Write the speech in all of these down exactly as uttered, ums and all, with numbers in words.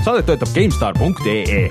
Saadet töötab GameStar punkt ee.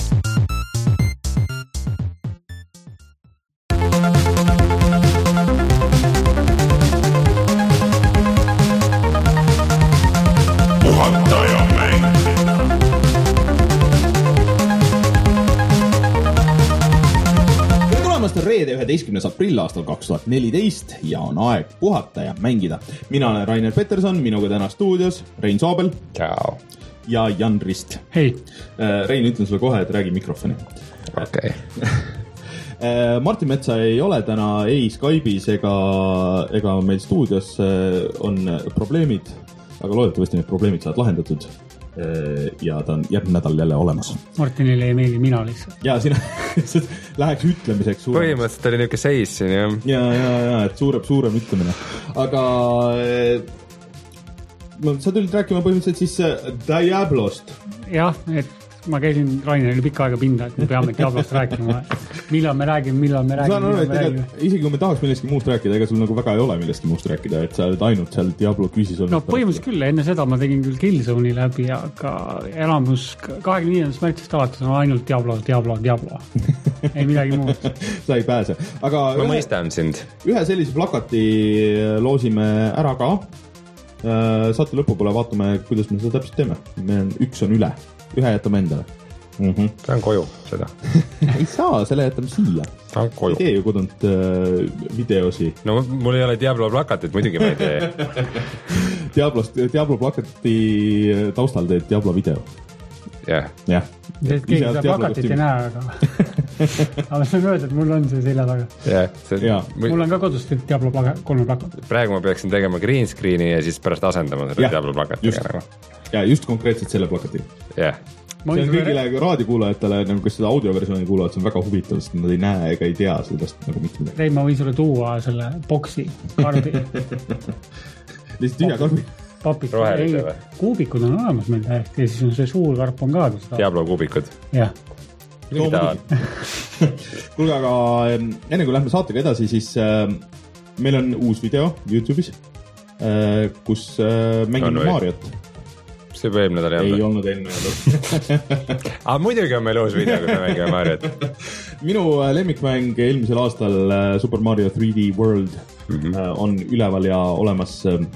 Reede üheteistkümnes aprill aastal kaks tuhat neliteist ja on aeg puhata ja mängida. Mina olen Rainer Peterson, minuga täna stuudios Rein Soobel. Ciao. Ja Jan Rist. Hei. Rein, ütlen sulle kohe, et räägi mikrofoni. Okei. Okay. Martin Metsa ei ole täna ei Skype'is ega, ega meil stuudios on probleemid, aga loodetavasti need probleemid saad lahendatud. Ja ta on järgmine nädal jälle olemas. Martinile ei meeldi mina lihtsalt. Ja sina läheks ütlemiseks suurem. Põhimõtteliselt oli niuke seis siin, jah. Ja, ja, ja, et suurem, suurem ütlemine. Aga sa tulid rääkima põhimõtteliselt siis Diablost. Jah, et ma käisin Rainerile pikka aega pinda, et me peame Diablost rääkima. Millal me räägime, millal me räägime, millal me räägime. Isegi kui me tahaks millestki muust rääkida, ega sul nagu väga ei ole millestki muust rääkida, et sa oled ainult seal Diablo küsis olnud. No põhimõtteliselt küll, enne seda ma tegin küll Killzone'i läbi, aga elamus kahekümne viiendast märtsist alates on ainult Diablo, Diablo, Diablo. Ei midagi muud. Sa ei pääse. Aga ma ühe, mõistan sind. Ühe sellise plakati loosime ära ka. Saate lõpu pole vaatame, kuidas me seda täpselt teeme. Me on, üks on üle. Ühe jätame endale. Mm-hmm. See on koju, seda. Ei saa, selle jätame siia. See on koju. Ei tee ju kodunt äh, videosi. No mul ei ole Diablo plakatit, muidugi ma ei tee. Diablost, Diablo plakati taustal teed Diablo video. Jah. Jah. Et keegi seda plakatit ei näe, aga aga see on öelda, et mul on see selja taga. Yeah, see... ja. Mul on ka kodus Diablo plaka... kolme plakat. Praegu ma peaksin tegema green screeni ja siis pärast asendama selle ja. Diablo plakatiga. Ja just konkreetselt selle plakati. Jah. See on kõigile raadiokuulajatele, nagu kes seda audioversiooni kuulavad, see on väga huvitav, sest nad ei näe ega ei tea sellest nagu mitte midagi. Rein, ma võin sulle tuua selle boksi, karbi. Lihtsalt tühja karbi. Papid, ei, kuubikud on olemas meil täiesti ja siis on see suur karp on ka. Diablo kuubikud. Jah. Kuulge, aga enne kui lähme saatega edasi, siis äh, meil on uus video YouTube'is, äh, kus äh, mängime no, Mariot. See juba eelmine nädal ei olnud eelmine nädal. Aga muidugi on meil uus video, kus me mängime Mariot. Minu lemmikmäng eelmisel aastal Super Mario three D World mm-hmm. on üleval ja olemas.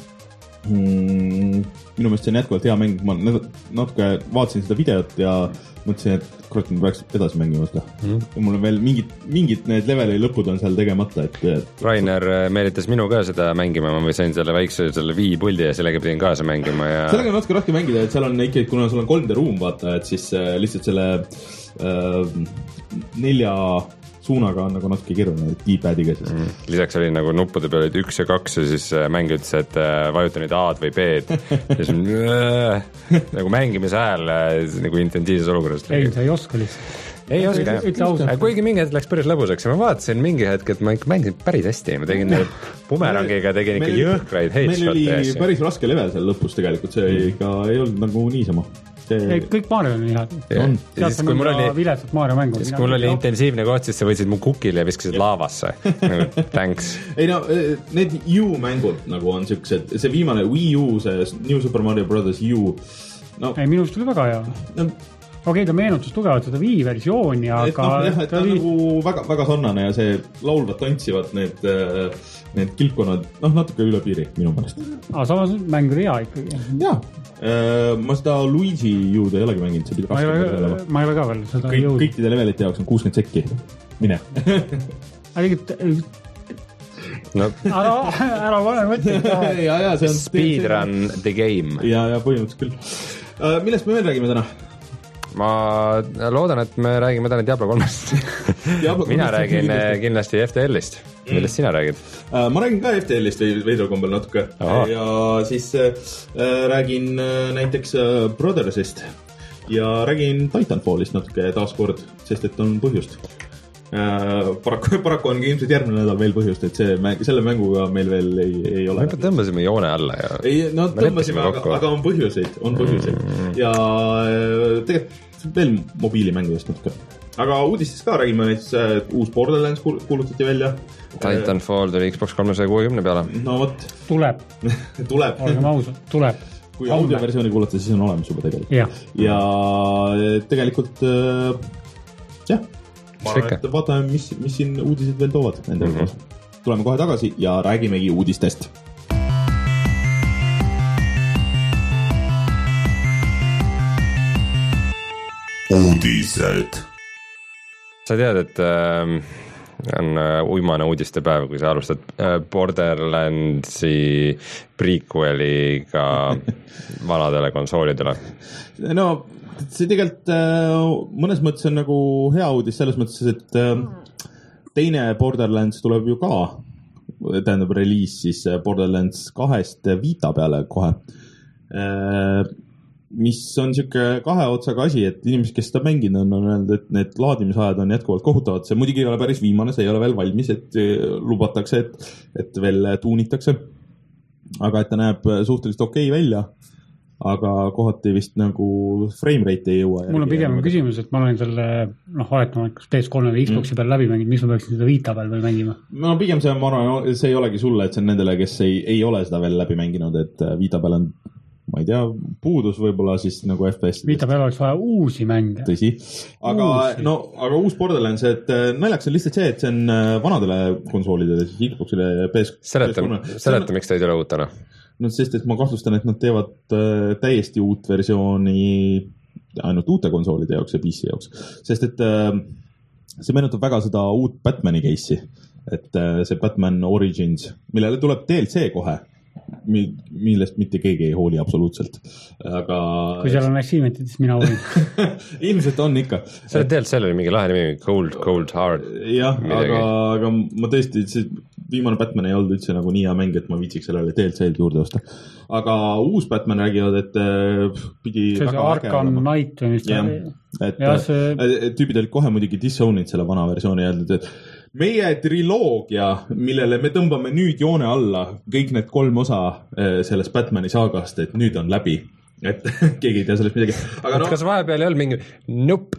mm, Minu meelest see on jätkuvalt hea mäng. Ma natuke vaatasin seda videot ja mõtlesin, et kurat, ma peaks edasi mängima seda. Mm. Ja mul on veel mingid, mingid need leveli lõpud on seal tegemata. Et, et... Rainer meelitas minu ka seda mängima, ma sain selle väikse selle Wii puldi ja sellega pidin kaasa mängima. Ja... Sellega on natuke raske mängida, et seal on ikkagi, kuna sul on kolm D ruum, vaata, et siis äh, lihtsalt selle äh, nelja suunaga on nagu natuke keeruline D-padiga siis. Mm. Lisaks oli nagu nuppude peal olid üks ja kaks ja siis mäng ütles, et vajuta nüüd A-d või B-d. Ja siis äh, nagu mängimise ajal nagu intensiivses olukorras. Ei, sa ei oska lihtsalt. Ei oska. Kuigi mingi hetk läks päris lõbusaks ja ma vaatasin mingi hetk, et ma ikka mängisin päris hästi. Ma tegin bumerangiga, tegin ikka jõhkraid headshot'e. Meil oli päris raske level seal lõpus tegelikult. See mm. ikka ei olnud nagu niisama. See... Kõik Mario on head. On. Sealt on ka viletsat Mario mängu. Siis kui mul oli intensiivne koht, siis sa võtsid mu kukile ja viskasid laavasse. Thanks. Ei no, need U-mängud nagu on siuksed, see viimane Wii U, see New Super Mario Brothers U. No, ei, minust oli väga hea. No, okei, okay, ta meenutus tugevalt seda Wii versiooni, aga... Et, no, jah, et ta on oli... nagu väga, väga sarnane ja see laulvad tantsivad need, need kilpkonnad, noh, natuke üle piiri minu mõnest. Aga samas mäng oli hea ikkagi. Jaa. Ma seda Luigi jõuda ei olegi mänginud, see pidi ma ei ole, ma ei ole ka veel seda Kõik, jõud. Kõikide levelite jaoks on kuuskümmend sekki. Mine. no. ära, ära pane mõtte. ja, ja, see on speedrun the game. Ja, ja põhimõtteliselt küll. Millest me veel räägime täna? Ma loodan, et me räägime täna Diablo kolmest. Mina räägin kindlasti F T L-ist. Millest sina räägid? Ma räägin ka F T L-ist veidral kombel natuke. Aha. Ja siis äh, räägin näiteks Brothersist ja räägin Titanfallist natuke taaskord, sest et on põhjust. Äh, paraku, paraku on ilmselt järgmine nädal veel põhjust, et see mäng, selle mänguga meil veel ei, ei ole. Me tõmbasime joone alla ja... Ei, no tõmbasime, aga, aga on põhjuseid, on põhjuseid. Mm. Ja tegelikult veel mobiilimängudest natuke. Aga uudistes ka räägime, et uus Borderlands kuulutati välja. Titanfall tuli Xbox kolmesaja kuuekümne peale. No võt. Tuleb. tuleb. Olgem ausad, tuleb. kui audioversiooni kuulata, siis on olemas juba tegelikult. Ja, ja tegelikult jah, ma arvan, et vaatame, mis, mis siin uudised veel toovad nende mm -hmm. tuleme kohe tagasi ja räägimegi uudistest. Uudised. Sa tead, et äh, on äh, uimane uudistepäev, kui sa alustad äh, Borderlandsi prequeliga vanadele konsoolidele. No see tegelikult äh, mõnes mõttes on nagu hea uudis selles mõttes, et äh, teine Borderlands tuleb ju ka, tähendab reliis siis Borderlands kahest Vita peale kohe. Äh, mis on siuke kahe otsaga asi, et inimesed, kes seda mänginud on, on öelnud, et need laadimisajad on jätkuvalt kohutavad. See muidugi ei ole päris viimane, see ei ole veel valmis, et lubatakse, et, et veel tuunitakse. Aga et ta näeb suhteliselt okei välja, aga kohati vist nagu frame rate ei jõua. Mul on pigem küsimus, et ma olen selle, noh, oletama, kas P S kolm või Xboxi mm. peal läbi mängid, mis ma peaksin seda Vita peal veel mängima? No pigem see on, ma arvan, see ei olegi sulle, et see on nendele, kes ei, ei ole seda veel läbi mänginud, et Vita peal on ma ei tea, puudus võib-olla siis nagu F P S. Vita peal oleks vaja uusi mänge. Tõsi. Aga, uusi. No, aga uus Borderlands, et naljaks on lihtsalt see, et see on vanadele konsoolidele, siis Xboxile ja P S kolm. Seleta, seleta miks ta ei tule uutena? No sest, et ma kahtlustan, et nad teevad täiesti uut versiooni ainult uute konsoolide jaoks ja P C jaoks. Sest, et see meenutab väga seda uut Batmani case'i. Et see Batman Origins, millele tuleb D L C kohe. Millest mitte keegi ei hooli absoluutselt. Aga kui seal on achievementid, siis mina hoolin. Ilmselt on ikka. Selle D L C oli mingi lahe nimi, Cold, Cold Hard. Jah, aga, aga ma tõesti, see viimane Batman ei olnud üldse nagu nii hea mäng, et ma viitsiks sellele D L C-d juurde osta. Aga uus Batman räägivad, et pidi see väga Arkham Knight või mis ja, et ja, see... tüübid olid kohe muidugi disownid selle vana versiooni öeldud, et meie triloogia, millele me tõmbame nüüd joone alla, kõik need kolm osa sellest Batmani saagast, et nüüd on läbi. Et keegi ei tea sellest midagi. Aga no... kas vahepeal ei olnud mingi nupp?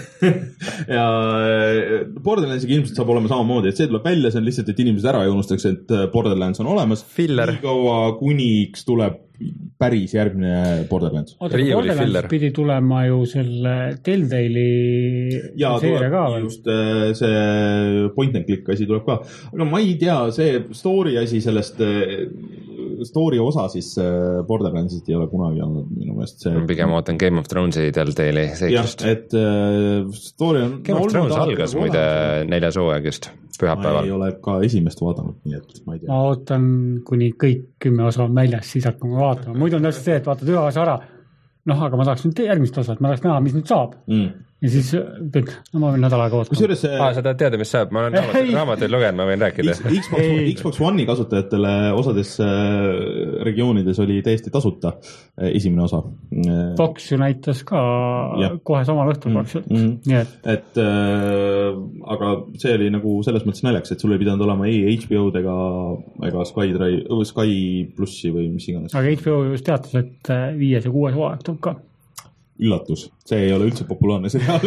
ja Borderlandsiga ilmselt saab olema samamoodi, et see tuleb välja, see on lihtsalt, et inimesed ära ei unustaks, et Borderlands on olemas. Filler. Nii kaua kuniks tuleb päris järgmine Borderlands. Oota, Borderlands filler. Pidi tulema ju selle Telltale'i ja, seeria ka veel. Just see point and click asi tuleb ka. Aga ma ei tea, see story asi sellest story osa siis Borderlandsist ei ole kunagi olnud minu meelest. See... Pigem ootan Game of Thrones'i Telltale'i seiklust. Jah, et uh, story on... Game of Thrones algas muide neljas hooaegist pühapäeval. Ma ei ole ka esimest vaadanud, nii et ma ei tea. Ma ootan, kuni kõik kümme osa on väljas, siis hakkame vaatama. Muidu on täpselt see, et vaatad ühe osa ära, noh, aga ma tahaks nüüd järgmist osa, et ma tahaks näha, mis nüüd saab. Mm. Ja siis, no ma võin nädal aega ootama. See... Ah, sa tahad teada, mis saab? Ma olen raamatuid, raamatuid lugenud, ma võin rääkida. Xbox, Xbox One'i kasutajatele osades regioonides oli täiesti tasuta esimene osa. Fox ju näitas ka ja. Kohe samal õhtul praktiliselt. Mm, mm. Nii et, et äh, aga see oli nagu selles mõttes näljaks, et sul ei pidanud olema ei H B O-d ega, ega Sky, Drive, Sky Plussi või mis iganes. Aga H B O just teatas, et viies ja kuues hooaeg tuleb ka. Üllatus, see ei ole üldse populaarne seriaal.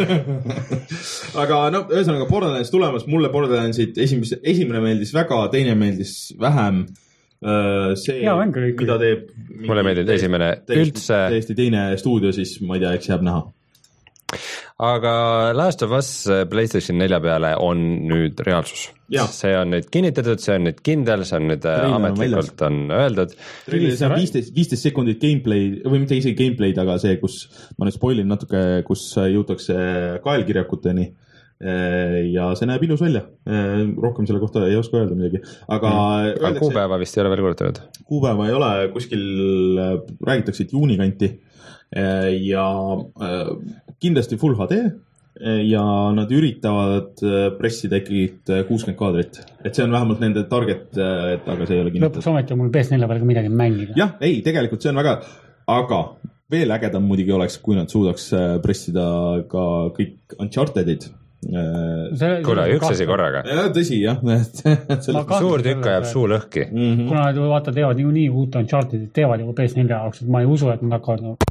aga no, ühesõnaga Borderlands tulemas, mulle Borderlandsid esimene, esimene meeldis väga, teine meeldis vähem. See, ja, mida teeb... Mulle meeldib esimene üldse... Täiesti teine stuudio, siis ma ei tea, eks jääb näha. Aga Last of Us PlayStation nelja peale on nüüd reaalsus. Ja. See on nüüd kinnitatud, see on nüüd kindel, see on nüüd Trailer ametlikult on, on öeldud. See on viisteist sekundit gameplay, või mitte isegi gameplay, aga see, kus ma nüüd spoilin natuke, kus jõutakse kaelkirjakuteni ja see näeb ilus välja. Rohkem selle kohta ei oska öelda midagi. Aga, mm. aga kuupäeva vist ei ole veel kuulutanud? Kuupäeva ei ole, kuskil räägitakse, et juunikanti. Ja kindlasti Full H D ja nad üritavad pressida ikkagi kuuskümmend kaadrit, et see on vähemalt nende target, et aga see ei ole kinnitatud. Lõpuks ometi on mul P S nelja peal midagi mängida. Jah, ei, tegelikult see on väga, aga veel ägedam muidugi oleks, kui nad suudaks pressida ka kõik Unchartedid. Kuule, üks asi korraga. Ja, tõsi, jah. Suur tükk ajab suu lõhki. Mm-hmm. Kuna nad vaata teevad nii, nii uut Unchartedid, teevad juba P S nelja jaoks, et ma ei usu, et nad hakkavad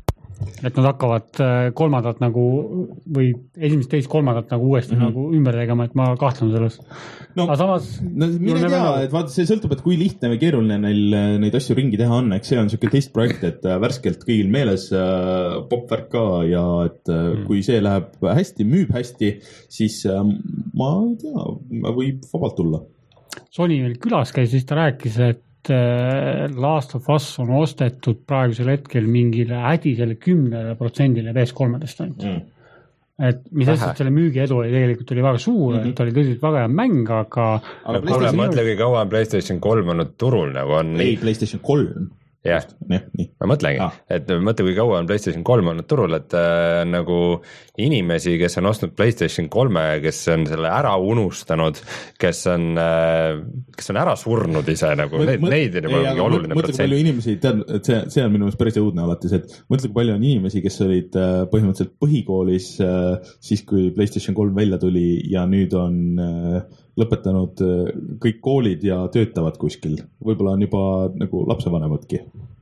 et nad hakkavad kolmandat nagu või esimest, teist, kolmandat nagu uuesti mm-hmm. nagu ümber tegema, et ma kahtlen selles. No, aga samas no, mine tea, et vaata, see sõltub, et kui lihtne või keeruline neil neid asju ringi teha on, eks see on siuke teist projekt, et värskelt kõigil meeles äh, popvärk ka ja et äh, mm. kui see läheb hästi, müüb hästi, siis äh, ma ei tea, võib vabalt tulla. Sony meil külas käis, siis ta rääkis, et Last of Us on ostetud praegusel hetkel mingile hädisele kümnele protsendile P S kolmedest ainult. Mm. Et mis asjad selle müügi edu oli tegelikult oli väga suur, mm-hmm. et oli tõsiselt väga hea mäng, aga... aga kuule, mõtle, kui kaua on PlayStation kolm olnud turul nagu on... Ei, PlayStation kolm. jah, ma mõtlengi, ah. et mõtle, kui kaua on PlayStation kolm olnud turul, et äh, nagu inimesi, kes on ostnud PlayStation kolme, kes on selle ära unustanud, kes on äh, kes on ära surnud ise nagu, mõt, neid, neid on juba mingi oluline mõtle, protsent. Mõtle, kui palju inimesi, tead, et see, see on minu meelest päris õudne alates, et mõtle, kui palju on inimesi, kes olid äh, põhimõtteliselt põhikoolis äh, siis, kui PlayStation kolm välja tuli ja nüüd on äh, lõpetanud kõik koolid ja töötavad kuskil. Võib-olla on juba nagu lapsevanemadki.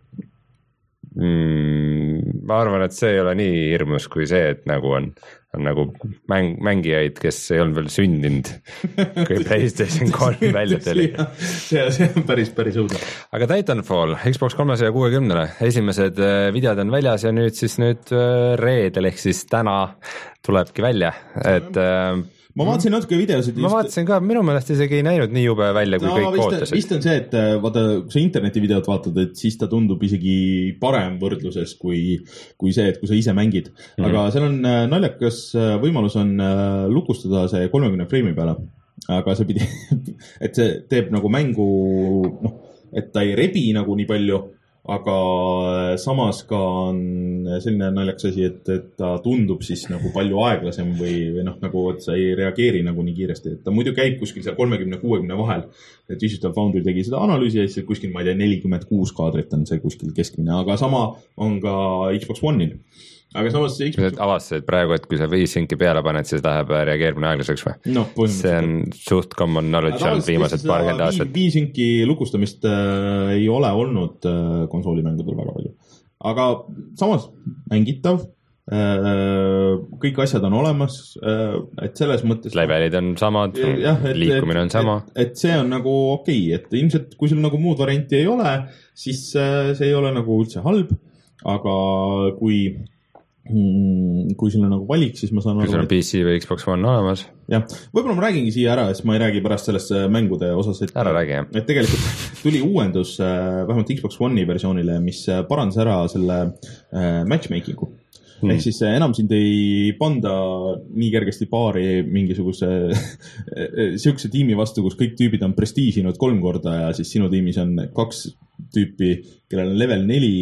Mm, ma arvan, et see ei ole nii hirmus kui see, et nagu on, on nagu mäng, mängijaid, kes ei olnud veel sündinud, kui PlayStation kolm välja tuli. see, see on päris, päris õudne. Aga Titanfall, Xbox kolmesaja kuuekümnele, esimesed videod on väljas ja nüüd siis nüüd reedel ehk siis täna tulebki välja, et ma vaatasin natuke videosid. Ma vaatasin ka, minu meelest isegi ei näinud nii jube välja, kui no, kõik ootasid. Vist on see, et vaata, kui sa internetivideot vaatad, et siis ta tundub isegi parem võrdluses kui, kui see, et kui sa ise mängid. Mm-hmm. Aga seal on naljakas võimalus on lukustada see kolmekümne freimi peale. Aga see pidi, et see teeb nagu mängu, noh, et ta ei rebi nagu nii palju, aga samas ka on selline naljakas asi, et, et ta tundub siis nagu palju aeglasem või, või noh, nagu et sa ei reageeri nagu nii kiiresti, et ta muidu käib kuskil seal kolmekümne kuuekümne vahel, et Digital Foundry tegi seda analüüsi ja siis kuskil, ma ei tea, nelikümmend kuus kaadrit on see kuskil keskmine, aga sama on ka Xbox One'il. Aga samas see Xbox... avastasid praegu, et kui sa V-Synci peale paned, siis läheb reageerimine aeglaseks või? No, see on suht common knowledge on viimased paarkümmend aastat. V-Synci lukustamist äh, ei ole olnud äh, konsoolimängudel väga palju. Aga samas mängitav, äh, kõik asjad on olemas, äh, et selles mõttes... Levelid on samad, jah, et, liikumine on sama. Et, et see on nagu okei, okay, et ilmselt kui sul nagu muud varianti ei ole, siis äh, see ei ole nagu üldse halb, aga kui... kui sul on nagu valik, siis ma saan kui sul on P C või Xbox One olemas. jah, võib-olla ma räägingi siia ära, sest ma ei räägi pärast sellest mängude osas, et, ära räägi, jah. Et tegelikult tuli uuendus vähemalt Xbox One'i versioonile, mis parandas ära selle matchmaking'u. Hmm. Ehk siis enam sind ei panda nii kergesti paari mingisuguse siukse tiimi vastu, kus kõik tüübid on prestiižinud kolm korda ja siis sinu tiimis on kaks tüüpi, kellel on level neli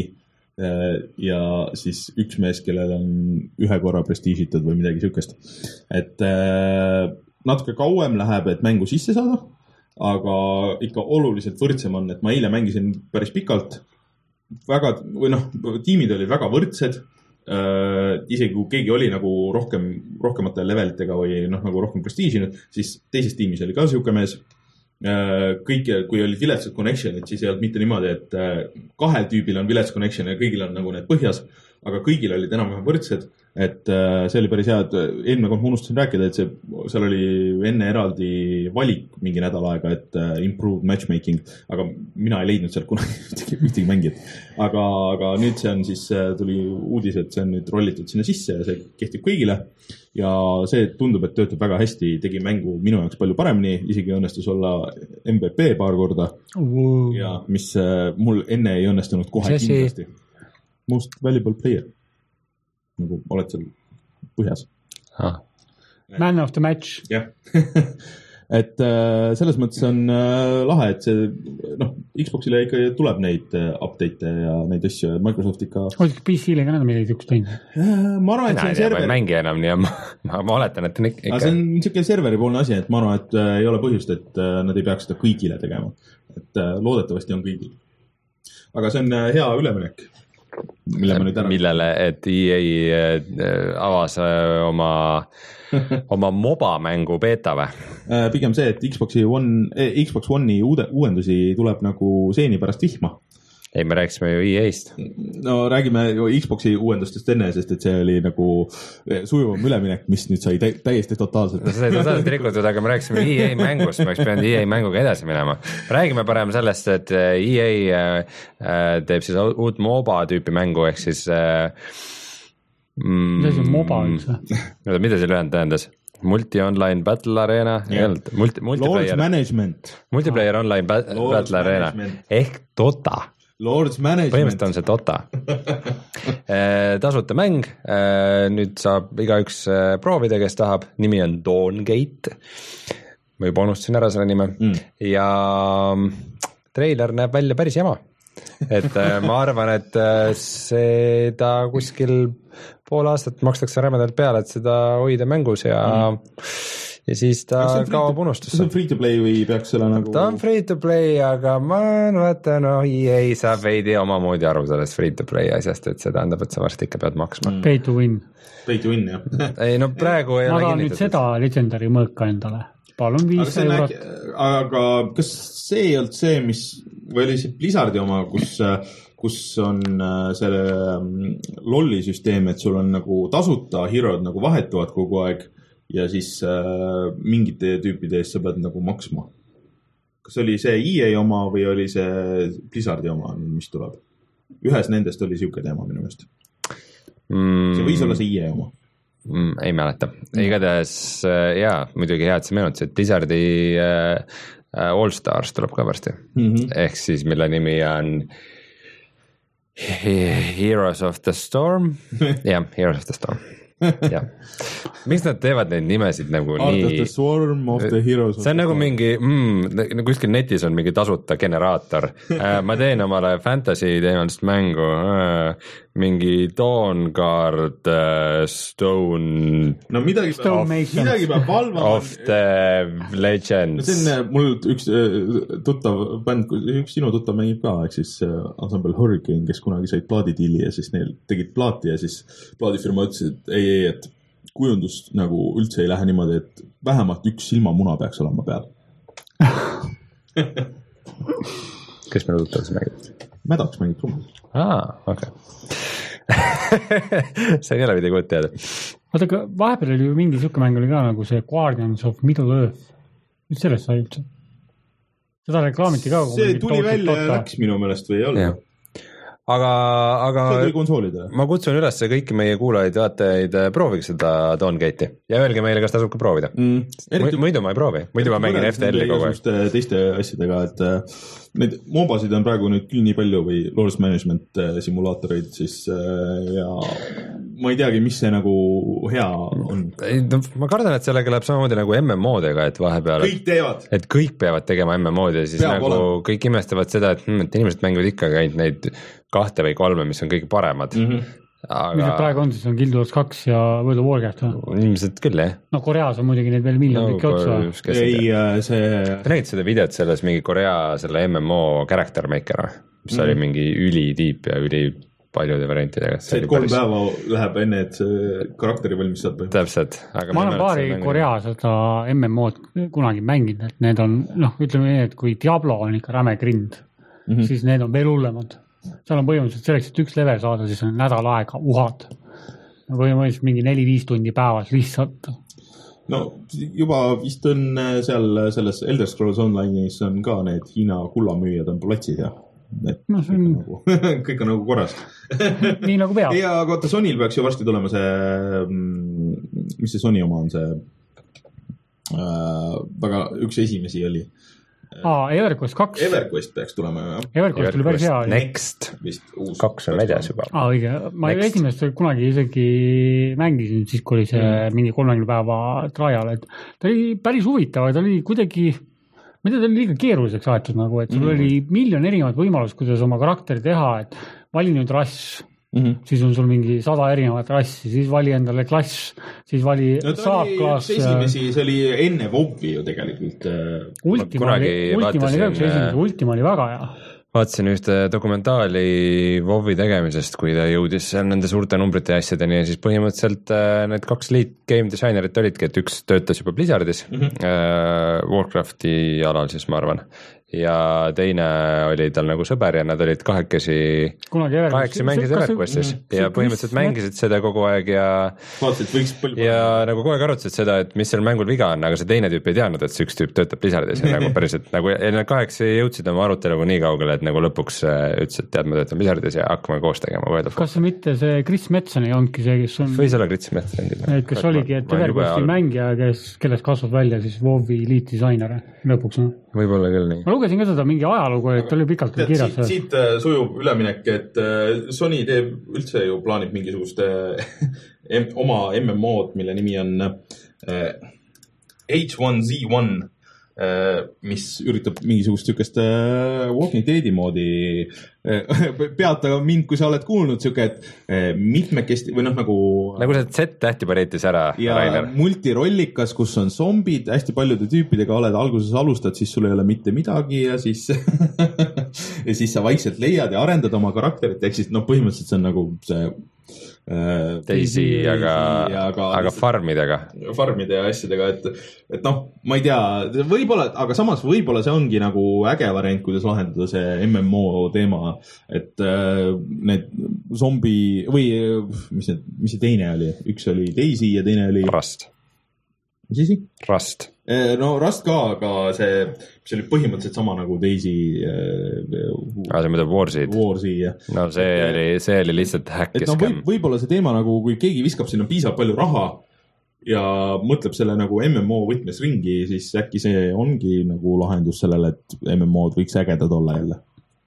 ja siis üks mees, kellel on ühe korra prestiižitud või midagi siukest. Et natuke kauem läheb, et mängu sisse saada, aga ikka oluliselt võrdsem on, et ma eile mängisin päris pikalt, väga, või noh, tiimid olid väga võrdsed, isegi kui keegi oli nagu rohkem, rohkemate levelitega või noh, nagu rohkem prestiižinud, siis teises tiimis oli ka siuke mees. Kõik, kui oli viletsad connectionid, siis ei olnud mitte niimoodi, et kahel tüübil on vilets connection ja kõigil on nagu need põhjas, aga kõigil olid enam-vähem võrdsed, et see oli päris hea, et eelmine kord ma unustasin rääkida, et see, seal oli enne eraldi valik mingi nädal aega, et improved matchmaking, aga mina ei leidnud sealt kunagi ühtegi, ühtegi mängijat. Aga, aga nüüd see on siis, tuli uudis, et see on nüüd rollitud sinna sisse ja see kehtib kõigile. Ja see tundub, et töötab väga hästi, tegi mängu minu jaoks palju paremini, isegi õnnestus olla M V P paar korda, uh. ja mis mul enne ei õnnestunud kohe see kindlasti. Most valuable player. Nagu oled seal põhjas. Ah. Man of the match. Jah. et äh, selles mõttes on äh, lahe, et see, noh, Xboxile ikka tuleb neid äh, update'e ja neid asju, Microsoft ikka... Oodike, P C-le ka nädal midagi üks teinud? Ma arvan, et see on server... Ma ei mängi enam nii, ma, ma, ma oletan, et ikka... Aga see on niisugune serveripoolne asi, et ma arvan, et äh, ei ole põhjust, et äh, nad ei peaks seda kõigile tegema. Et äh, loodetavasti on kõigil. Aga see on äh, hea üleminek. Mille millele, et E A avas oma, oma MOBA mängu beta või? Pigem see, et Xboxi One, Xbox One'i uude, uuendusi tuleb nagu seeni pärast vihma. ei, me rääkisime ju E A-st. No räägime Xbox'i uuendustest enne, sest et see oli nagu sujuvam üleminek, mis nüüd sai tä täiesti totaalselt. No, see sai totaalselt rikutud, aga me rääkisime E A mängust, me oleks pidanud E A mänguga edasi minema. Räägime parem sellest, et E A äh, teeb siis uut MOBA tüüpi mängu, ehk siis äh, mm, mida see on MOBA üldse? Mida see lühend tähendas? Multi-online battle arena yeah. multi, multiplayer, multiplayer ah. online bat Lords battle arena ehk Dota. Lords Management. Põhimõtteliselt on see Dota. Tasuta mäng, nüüd saab igaüks proovida, kes tahab, nimi on Dawngate. Ma juba unustasin ära selle nime mm. ja treiler näeb välja päris jama. Et ma arvan, et seda kuskil pool aastat makstakse rämedalt peale, et seda hoida mängus ja mm. ja siis ta kaob unustusse. See on free to play või peaks selle nagu... Ta on free to play, aga ma vaata, no E A saab veidi omamoodi aru sellest free to play asjast, et see tähendab, et sa varsti ikka pead maksma. Mm. Pay to win. Pay to win, jah. Ei, no praegu ei ma tahan nüüd seda legendary mõõka endale. Palun viis eurot. Aga kas see ei olnud see, mis või oli see Blizzardi oma, kus, kus on selle lolli süsteem, et sul on nagu tasuta hero'd nagu vahetuvad kogu aeg ja siis äh, mingite tüüpide eest sa pead nagu maksma. Kas oli see E A oma või oli see Blizzardi oma, mis tuleb? Ühes nendest oli siuke teema minu meelest. Mm. See võis olla see E A oma. Mm, ei mäleta. Igatahes jaa, muidugi hea, et sa meenutasid, et Blizzardi äh, All Stars tuleb ka varsti. Mm-hmm. Ehk siis mille nimi on Heroes of the Storm. Jah, Heroes of the Storm. Ja. Miks nad teevad neid nimesid nagu Art nii... of the Swarm of the Heroes of see on nagu mingi, mm, kuskil netis on mingi tasuta generaator. Ma teen omale fantasy teemalist mängu, mingi Dawnguard, Stone... No midagi peab, midagi peab valvama. Of the Legends. See on mul üks tuttav bänd, üks sinu tuttav mängib ka, ehk siis Ensemble Hurricane, kes kunagi said plaaditiili ja siis neil tegid plaati ja siis plaadifirma ütles, et ei, ei, et kujundust nagu üldse ei lähe niimoodi, et vähemalt üks silmamuna peaks olema peal. Kes meil tuttavas mängib? Mädaks mängib trummi. Aa, okei. Okay. See ei ole midagi uut teada. Vaata, aga vahepeal oli ju mingi siuke mäng oli ka nagu see Guardians of Middle Earth. Mis sellest sai üldse? Seda reklaamiti ka. See tuli välja ja läks minu meelest või ei olnud? Aga, aga ma kutsun üles kõiki meie kuulajaid vaatajaid proovige seda Dawngate'i ja öelge meile, kas tasub ka proovida. Mm, eriti, muidu ma ei proovi, muidu ma mängin F T L-i kogu aeg. Teiste asjadega, et need MOBAsid on praegu nüüd küll nii palju või Lords Management simulaatoreid siis ja ma ei teagi, mis see nagu hea on. Ma kardan, et sellega läheb samamoodi nagu M M O-dega, et vahepeal kõik teevad. Et kõik peavad tegema M M O-d ja siis Peab nagu olema. Kõik imestavad seda, et, et inimesed mängivad ikkagi ainult neid kahte või kolme, mis on kõige paremad. Mm-hmm. Aga... Mis praegu on, siis on Guild Wars kaks ja World of Warcraft või? Ilmselt küll, jah. No Koreas on muidugi neid veel miljon tükki no, otsa. Ei, see... Te nägid seda videot selles mingi Korea selle M M O Character Maker, mis mm. oli mingi ülitiip ja üli paljude variantidega. See, et kolm päris... päeva läheb enne, et see karakteri valmis saab. Täpselt. Aga ma olen paari Korea seda M M O-d kunagi mänginud, et need on, noh, ütleme nii, et kui Diablo on ikka räme grind, mm-hmm. siis need on veel hullemad. Seal on põhimõtteliselt selleks, et üks level saada, siis on nädal aega uhad. Põhimõtteliselt mingi neli-viis tundi päevas lihtsalt. No juba vist on seal selles Elder Scrolls Online'is on ka need Hiina kullamüüjad on platsid ja et no, see on... kõik, on nagu, kõik on nagu korras. Nii nagu peab. Ja vaata, Sonyl peaks ju varsti tulema see, mis see Sony oma on see, äh, väga üks esimesi oli. Aa, EverQuest kaks. EverQuest peaks tulema, jah. EverQuest tuli päris hea. Next. Kaks on väljas juba. Aa, õige. Ma Next. Esimest kunagi isegi mängisin, siis kui oli see mm. mingi kolmekümne päeva trial, et ta oli päris huvitav, ta oli kuidagi, ma ei tea, ta oli liiga keeruliseks aetud nagu, et sul mm. oli miljon erinevat võimalust, kuidas oma karakteri teha, et vali nüüd rass, mm-hmm. siis on sul mingi sada erinevat rassi, siis vali endale klass, siis vali no, saab klass. Esimesi, see oli enne WoW-i ju tegelikult. Ultima oli, Ultima oli, esimese, Ultima oli väga hea. Vaatasin ühte dokumentaali WoW-i tegemisest, kui ta jõudis nende suurte numbrite asjadeni ja siis põhimõtteliselt need kaks lead game designerit olidki, et üks töötas juba Blizzardis, mm-hmm. äh, Warcrafti alal siis ma arvan. ja teine oli tal nagu sõber ja nad olid kahekesi, kahekesi mängisid EverQuestis ja põhimõtteliselt mängisid seda kogu aeg ja ja nagu kogu aeg arutasid seda, et mis seal mängul viga on, aga see teine tüüp ei teadnud, et see üks tüüp töötab Blizzardis ja nagu päriselt nagu, ja need kahekesi jõudsid oma aruteluga nii kaugele, et nagu lõpuks ütles, et tead, ma töötan Blizzardis ja hakkame koos tegema World of Warcraft. Kas see mitte see Chris Metson ei olnudki see, kes on võis olla Chris Metson et kes oligi, et EverQuesti mängija, kes, kellest kasvab välja siis WoW-i liitdisainer lõpuks no? Võib-olla küll nii. Ma lugesin ka seda mingi ajalugu, et oli pikalt Tead, kirjas. Siit, siit sujub üleminek, et Sony teeb üldse ju plaanib mingisugust oma M M O-d, mille nimi on H one Z one, mis üritab mingisugust sükest Walking Deadi moodi peata mind, kui sa oled kuulnud süke, et mitmekesti või noh nagu nagu see Z-tähti pareetis ära ja Rainer. Multirollikas, kus on zombid, hästi paljude tüüpidega oled alguses alustad, siis sul ei ole mitte midagi ja siis ja siis sa vaikselt leiad ja arendad oma karakterit, ehk siis noh, põhimõtteliselt see on nagu see Daisy, aga, aga, aga farmidega. Farmide ja asjadega, et, et noh, ma ei tea, võib-olla, aga samas võib-olla see ongi nagu äge variant, kuidas lahendada see M M O teema, et need zombi või mis, need, mis see teine oli? Üks oli Daisy ja teine oli Rust. Mis isi? Rust. No Rust ka, aga see, see oli põhimõtteliselt sama nagu Daisy uh, ah, see mõtleb Warseed. Warseed no see et, oli, see oli lihtsalt häkkis. No, võib, võib-olla see teema nagu, kui keegi viskab sinna piisavalt palju raha ja mõtleb selle nagu M M O võtmes ringi, siis äkki see ongi nagu lahendus sellele, et M M O-d võiks ägedad olla jälle.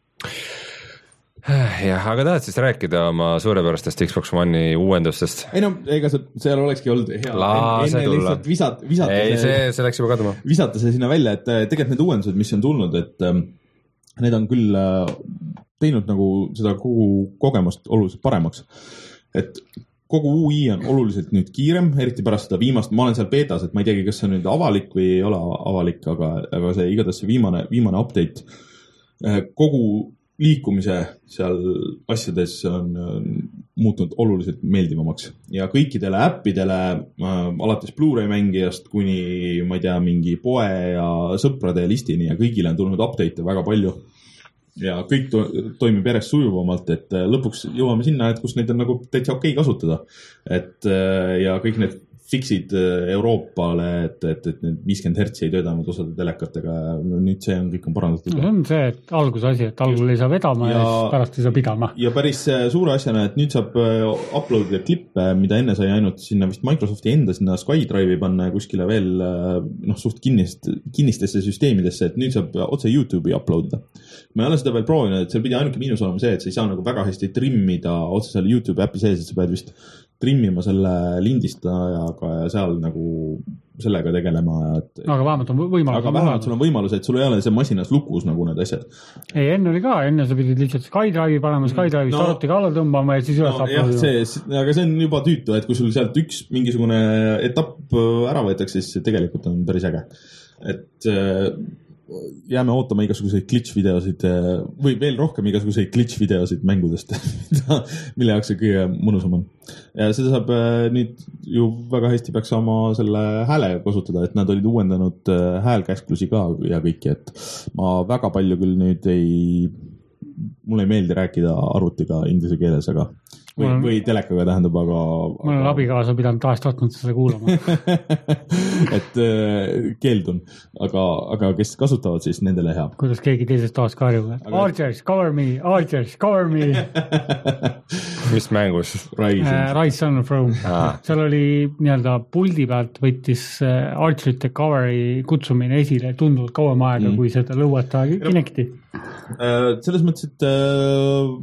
Jah, aga tahad siis rääkida oma suurepärastest Xbox One'i uuendustest? Ei no, ega seal olekski olnud hea Laase enne lihtsalt visata, visata ei, see, see läks juba kaduma. Visata see sinna välja, et tegelikult need uuendused, mis on tulnud, et um, need on küll uh, teinud nagu seda kogu kogemust oluliselt paremaks. Et kogu U I on oluliselt nüüd kiirem, eriti pärast seda viimast, ma olen seal beetas, et ma ei teagi, kas see on nüüd avalik või ei ole avalik, aga, aga see igatahes see viimane, viimane update uh, kogu liikumise seal asjades on muutunud oluliselt meeldivamaks ja kõikidele äppidele äh, alates Blu-ray mängijast kuni, ma ei tea, mingi poe ja sõprade listini ja kõigile on tulnud update'e väga palju ja kõik to toimib järjest sujuvamalt, et lõpuks jõuame sinna, et kus neid on nagu täitsa okei kasutada, et äh, ja kõik need fixid Euroopale, et, et, et need viiskümmend hertsi ei töötanud osade telekatega, no nüüd see on, kõik on parandatud. No, on see, et algus asi, et algul ei saa vedama ja, ja siis pärast ei saa pidama. Ja päris suure asjana, et nüüd saab uploadida klippe, mida enne sai ainult sinna vist Microsofti enda sinna SkyDrive'i panna ja kuskile veel noh, suht kinnist, kinnistesse süsteemidesse, et nüüd saab otse YouTube'i uploadida. Ma ei ole seda veel proovinud, et seal pidi ainuke miinus olema see, et sa ei saa nagu väga hästi trimmida otse seal YouTube äpi sees, et sa pead vist trimmima selle lindistajaga ja seal nagu sellega tegelema. Et, aga vähemalt on võimalus. Aga vähemalt sul on võimalus, et sul ei ole see masinas lukus nagu need asjad. Ei, enne oli ka, enne sa pidid lihtsalt SkyDrive'i panema, SkyDrive'ist no, arvuti kalla tõmbama ja siis üles no, jah, see, aga see on juba tüütu, et kui sul sealt üks mingisugune etapp ära võetakse, siis tegelikult on päris äge. Et jääme ootama igasuguseid glitch-videosid või veel rohkem igasuguseid glitch-videosid mängudest, mille jaoks see kõige mõnusam on. Ja seda saab nüüd ju väga hästi peaks saama selle hääle kasutada, et nad olid uuendanud häälkäsklusi ka ja kõiki, et ma väga palju küll nüüd ei, mulle ei meeldi rääkida arvutiga inglise keeles, aga või, olen, või telekaga tähendab, aga mul on abikaasa pidanud taast tahtnud seda kuulama. et äh, keeldun, aga, aga kes kasutavad, siis nendele hea. Kuidas keegi teisest taas karjub? Aga... Archers, cover me, Archers, cover me. Mis mängus? Rise uh, Rise Son of Rome. Ah. Seal oli nii-öelda puldi pealt võttis uh, Archerite coveri kutsumine esile tunduvalt kauem aega, mm. kui seda lõuata Kinecti. Uh, selles mõttes, et uh...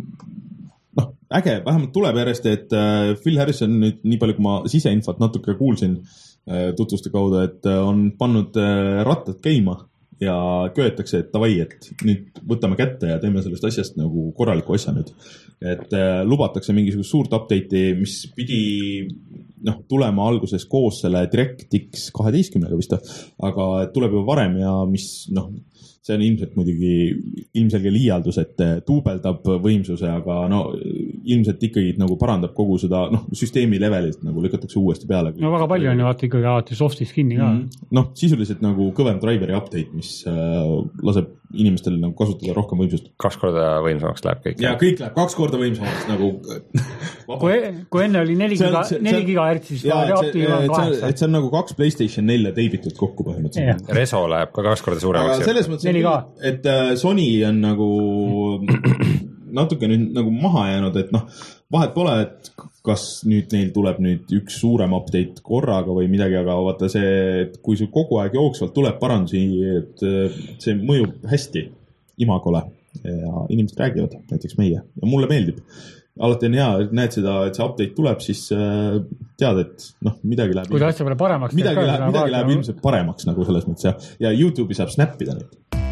äge, vähemalt tuleb järjest, et äh, Phil Harrison nüüd nii palju, kui ma siseinfot natuke kuulsin äh, tutvuste kaudu, et äh, on pannud äh, rattad käima ja köetakse, et davai, et nüüd võtame kätte ja teeme sellest asjast nagu korraliku asja nüüd. Et äh, lubatakse mingisugust suurt update'i, mis pidi noh, tulema alguses koos selle DirectX kaheteistkümnega vist, aga tuleb juba varem ja mis noh, see on ilmselt muidugi ilmselge liialdus, et tuubeldab võimsuse, aga no ilmselt ikkagi nagu parandab kogu seda noh, süsteemi levelilt nagu lükatakse uuesti peale. No väga palju on ju vaata ikkagi alati softis kinni ka. Mm -hmm. Noh, sisuliselt nagu kõvem driveri update, mis äh, laseb inimestel nagu kasutada rohkem võimsust. Kaks korda võimsamaks läheb kõik. Ja kõik läheb kaks korda võimsamaks nagu kui, kui enne oli neli gigahertsi, siis et see on nagu kaks PlayStation nelja teibitud kokku põhimõtteliselt. Reso läheb ka kaks korda suuremaks. Aga selles mõttes, et Sony on nagu natuke nüüd nagu maha jäänud, et noh, vahet pole, et kas nüüd neil tuleb nüüd üks suurem update korraga või midagi, aga vaata see, et kui sul kogu aeg jooksvalt tuleb parandusi, et see mõjub hästi imagole ja inimesed räägivad, näiteks meie ja mulle meeldib. Alati on hea, et näed seda, et see update tuleb, siis tead, et noh, midagi läheb kui ta asja peale paremaks midagi läheb, midagi läheb ilmselt paremaks nagu selles mõttes ja, ja YouTube'i saab snappida nüüd.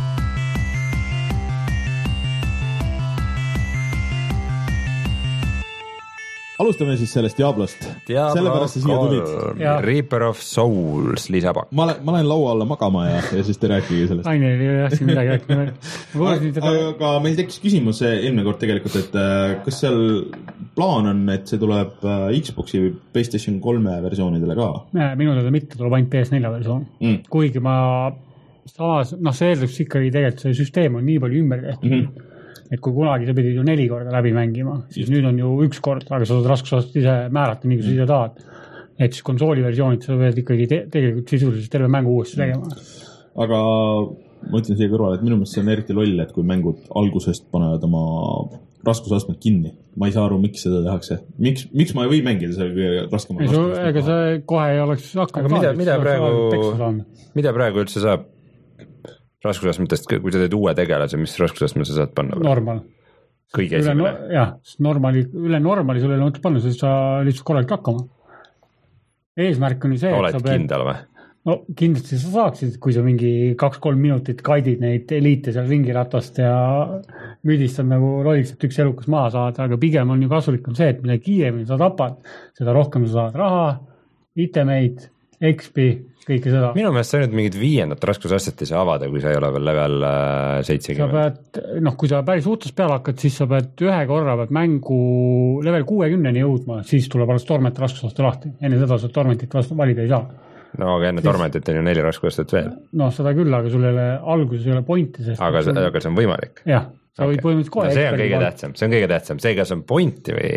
Alustame siis sellest Diablost. Sellepärast see siia tulid. Reaper of Souls lisapakk. Ma olen, ma olen laua alla magama ja, ja siis te rääkige sellest. Aine ei jah siin midagi rääkida. Aga, aga meil tekkis küsimus eelmine kord tegelikult, et kas seal plaan on, et see tuleb Xboxi või PlayStation kolme versioonidele ka? Minu teada mitte, tuleb ainult P S neli versioon. Mm. Kuigi ma samas, noh see eeldaks ikkagi tegelikult see süsteem on nii palju ümber tehtud. Mm-hmm. Et kui kunagi sa pidid ju neli korda läbi mängima, siis Just. nüüd on ju üks kord, aga sa saad raskusastet ise määrata, nii kui sa ise tahad. Et siis konsooli versioonid sa võid ikkagi te- tegelikult sisuliselt terve mängu uuesti tegema. Aga ma ütlen siia kõrvale, et minu meelest see on eriti loll, et kui mängud algusest panevad oma raskusastmed kinni. Ma ei saa aru, miks seda tehakse. Miks, miks ma ei või mängida selle kõige raskema raskusastmed? Ega see kohe ei oleks hakkanud. Aga mida, mida, praegu, mida praegu üldse saab? Raskusastmetest, kui sa teed uue tegelase, mis raskusastme sa saad panna? Normal. Kõige esimene? No, jah, normali, üle normali sulle ei mõttes panna, siis sa lihtsalt korralikult hakkama. Eesmärk on ju see, oled et sa pead... kindel või? No kindlasti sa saaksid, kui sa mingi kaks-kolm minutit kaidid neid eliite seal ringiratast ja müdistad nagu lolliks, et üks elukas maha saada, aga pigem on ju kasulik on see, et mida kiiremini sa tapad, seda rohkem sa saad raha, itemeid, X P, kõike seda. Minu meelest sa nüüd mingid viiendat raskusastet ei saa avada, kui sa ei ole veel level seitsekümmend. Sa pead, noh, kui sa päris uutust peale hakkad, siis sa pead ühe korra pead mängu level kuuekümneni jõudma, siis tuleb alles torment raskusaste lahti. Enne seda sa tormentit vastu valida ei saa. No aga enne siis... tormentit on ju neli raskusastet veel. No seda küll, aga sul ei ole, alguses ei ole pointi. Sest aga, sul... aga see on võimalik. Jah. Sa võid põhimõtteliselt kohe no see on kõige tähtsam, see on kõige tähtsam, see kas on pointi või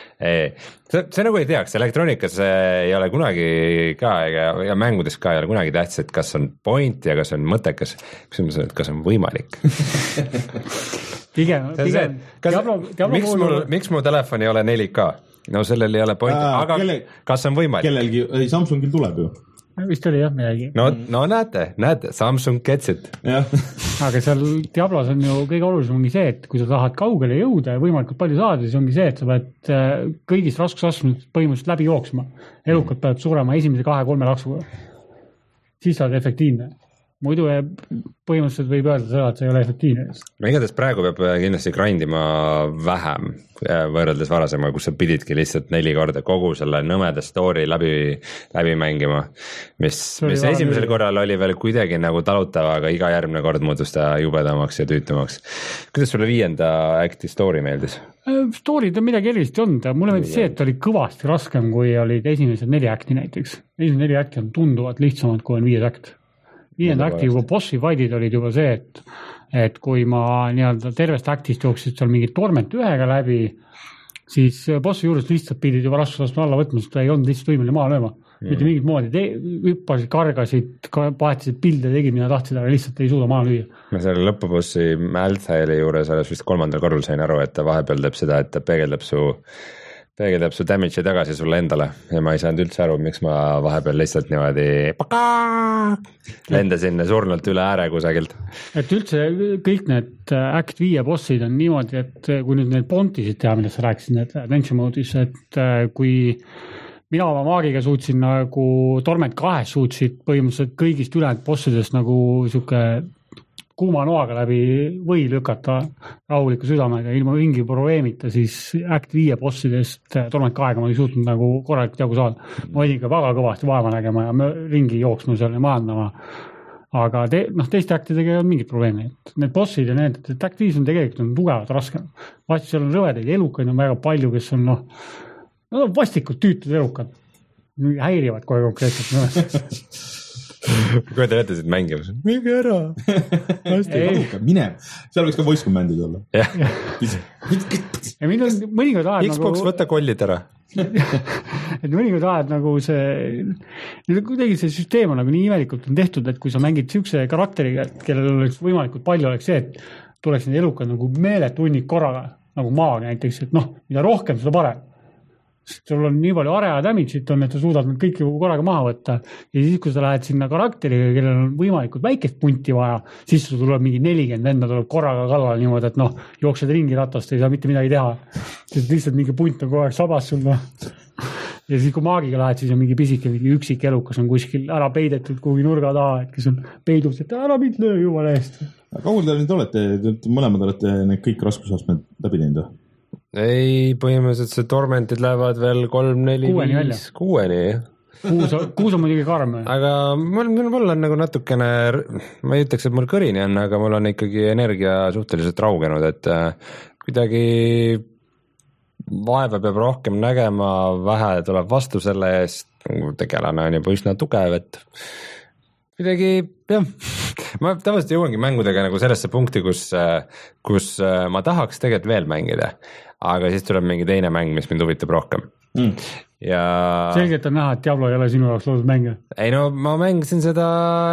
see, see nagu ei teaks, elektroonikas ei ole kunagi ka ja, ja mängudes ka ei ole kunagi tähtis, et kas on pointi ja kas on mõttekas, küsimus on, et kas on võimalik pigem, pigem kas, Diablo, Diablo miks, mul, miks mu telefon ei ole neli K? No sellel ei ole pointi, äh, aga kelle, kas on võimalik? Kellelgi, ei Samsungil tuleb ju vist oli jah midagi. No, no näete, näete, Samsung gets it. Aga seal Diablos on ju kõige olulisem ongi see, et kui sa tahad kaugele jõuda ja võimalikult palju saada, siis ongi see, et sa pead kõigist raskusastmest põhimõtteliselt läbi jooksma. Elukad peavad surema esimese kahe-kolme laksuga. Siis sa oled efektiivne. Muidu põhimõtteliselt võib öelda seda, et see ei ole efektiivne. No igatahes praegu peab kindlasti grindima vähem võrreldes varasema, kus sa pididki lihtsalt neli korda kogu selle nõmeda story läbi, läbi mängima, mis, mis esimesel nii. korral oli veel kuidagi nagu talutav, aga iga järgmine kord muutus ta jubedamaks ja tüütumaks. Kuidas sulle viienda acti story meeldis? Story'd on midagi erilist olnud, mulle meeldis see, et oli kõvasti raskem, kui olid esimesed neli acti näiteks. Esimesed neli acti on tunduvalt lihtsamad, kui on viies act. Viienda acti juba bossi fight'id olid juba see, et, et kui ma nii-öelda tervest actist jooksid seal mingi torment ühega läbi, siis bossi juures lihtsalt pidid juba raskusastme alla võtma, sest ta ei olnud lihtsalt võimeline maha lööma. Mm. Mitte mingit moodi, te, hüppasid, kargasid, pahetisid pilde, tegid, mida tahtsid, aga lihtsalt ei suuda maha lüüa. Ma selle lõpubossi Malthaeli juures alles vist kolmandal korral sain aru, et ta vahepeal teeb seda, et ta peegeldab su peegeldab su damage'i tagasi sulle endale ja ma ei saanud üldse aru, miks ma vahepeal lihtsalt niimoodi lendasin surnult üle ääre kusagilt. Et üldse kõik need Act viie bossid on niimoodi, et kui nüüd need pontisid teha, millest sa rääkisid, need adventure mode'is, et kui mina oma maagiga suutsin nagu Torment kahes suutsid põhimõtteliselt kõigist ülejäänud bossidest nagu siuke kuuma noaga läbi või lükata rahuliku südamega ilma mingi probleemita, siis Act viie bossidest Torment kahega ma ei suutnud nagu korralikult jagu saada. Ma olin ikka väga kõvasti vaeva nägema ja ringi jooksma seal ja majandama. Aga te, noh, teiste Actidega ei ole mingit probleemi. Need bossid ja need, et Act viis on tegelikult on tugevad raskem. Vasti seal on rõvedaid elukaid on väga palju, kes on noh, no vastikud tüütud elukad. Häirivad kohe konkreetselt. kujutan ette siit mängimas, mingi ära. mine, seal võiks ka voice command'id olla. ja mind on mõnikord ajad Xbox nagu... võtta kollid ära. et mõnikord ajad nagu see, kuidagi see süsteem on nagu nii imelikult on tehtud, et kui sa mängid siukse karakteriga, kellel oleks võimalikult palju, oleks see, et tuleks need elukad nagu meeletunnik korraga, nagu maaga näiteks, et noh, mida rohkem, seda parem. Sul on nii palju area damage'it on, et sa suudad need kõik korraga maha võtta ja siis, kui sa lähed sinna karakteriga, kellel on võimalikult väikest punti vaja, siis sul tuleb mingi nelikümmend venda tuleb korraga kallal niimoodi, et noh, jooksed ringi ratast, ei saa mitte midagi teha. Sest lihtsalt mingi punt on kogu aeg sabas sul. No. Ja siis, kui maagiga lähed, siis on mingi pisike, mingi üksik elukas on kuskil ära peidetud kuhugi nurga taha, et kes on peidub, et ära mind löö jumala eest. Kaugel te nüüd olete, mõlemad olete need kõik raskusastmed läbi teinud? Ei, põhimõtteliselt see tormentid lähevad veel kolm, neli, viis, kuueni. Kuus, kuus on muidugi karm. Aga mul, mul on nagu natukene, ma ei ütleks, et mul kõrini on, aga mul on ikkagi energia suhteliselt raugenud, et kuidagi vaeva peab rohkem nägema, vähe tuleb vastu selle eest, tegelane on juba üsna tugev, et kuidagi, jah, ma tavaliselt jõuangi mängudega nagu sellesse punkti, kus, kus ma tahaks tegelikult veel mängida, aga siis tuleb mingi teine mäng, mis mind huvitab rohkem. Mm. Ja... selgelt on näha, et Diablo ei ole sinu jaoks loodud mänge. Ei no, ma mängisin seda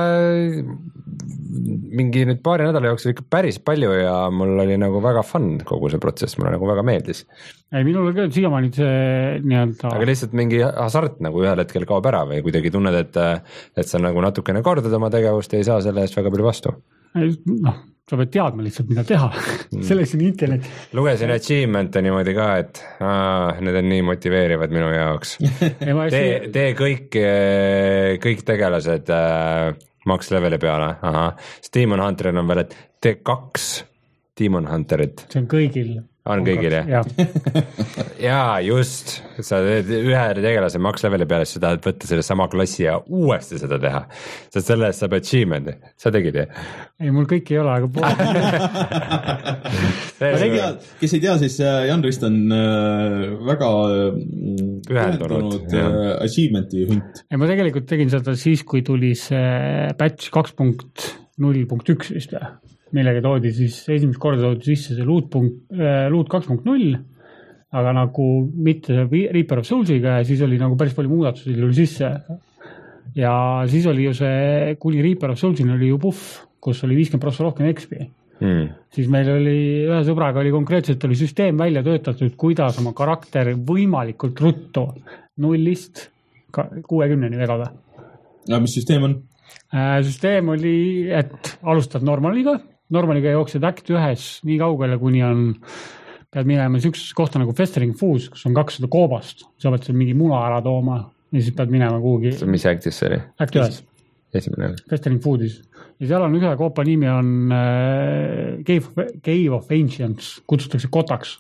mingi nüüd paari nädala jooksul ikka päris palju ja mul oli nagu väga fun kogu see protsess, mulle nagu väga meeldis. Ei, minul oli küll siiamaani see nii-öelda... Aga lihtsalt mingi hasart nagu ühel hetkel kaob ära või kuidagi tunned, et, et sa nagu natukene kordad oma tegevust ja ei saa selle eest väga palju vastu. Noh, sa pead teadma lihtsalt, mida teha. Selleks on internet. Lugesin achievement'e niimoodi ka, et aa, need on nii motiveerivad minu jaoks. tee, tee kõik, kõik tegelased äh, max leveli peale. Aha. Demon Hunteril on veel, et tee kaks Demon Hunterit. See on kõigil. On kõigil, jah? Jaa, just. Sa teed ühe tegelase max leveli peale, siis sa tahad võtta selle sama klassi ja uuesti seda teha. Sest selle eest saab achievement'i. Sa tegid, jah? Ei, mul kõik ei ole, aga pool. Kes ei tea, siis Jan Rist on väga ühendunud achievement'i hunt. Ei, ma tegelikult tegin seda siis, kui tuli see patch kaks punkt null punkt üks vist või? Millega toodi siis esimest korda toodi sisse see loot, punkt, loot kaks punkt null, aga nagu mitte Reaper of Soulsiga ja siis oli nagu päris palju muudatusi tuli sisse. Ja siis oli ju see, kuni Reaper of Soulsina oli ju buff, kus oli viiskümmend protsenti rohkem X P. Hmm. Siis meil oli, ühe sõbraga oli konkreetselt oli süsteem välja töötatud, kuidas oma karakter võimalikult ruttu nullist kuuekümneni vedada. Ja mis süsteem on? Süsteem oli, et alustad normaliga, normaliga jooksed äkt ühes nii kaugele, kuni on, pead minema siukses kohta nagu Festering Foods, kus on kakssada koobast, sa pead seal mingi muna ära tooma ja siis pead minema kuhugi. Mis äktis see oli? Äkt ühes. Esimene. Festering Foodis. Ja seal on ühe koopa nimi on äh, Cave, of, Cave of Ancients, kutsutakse kotaks.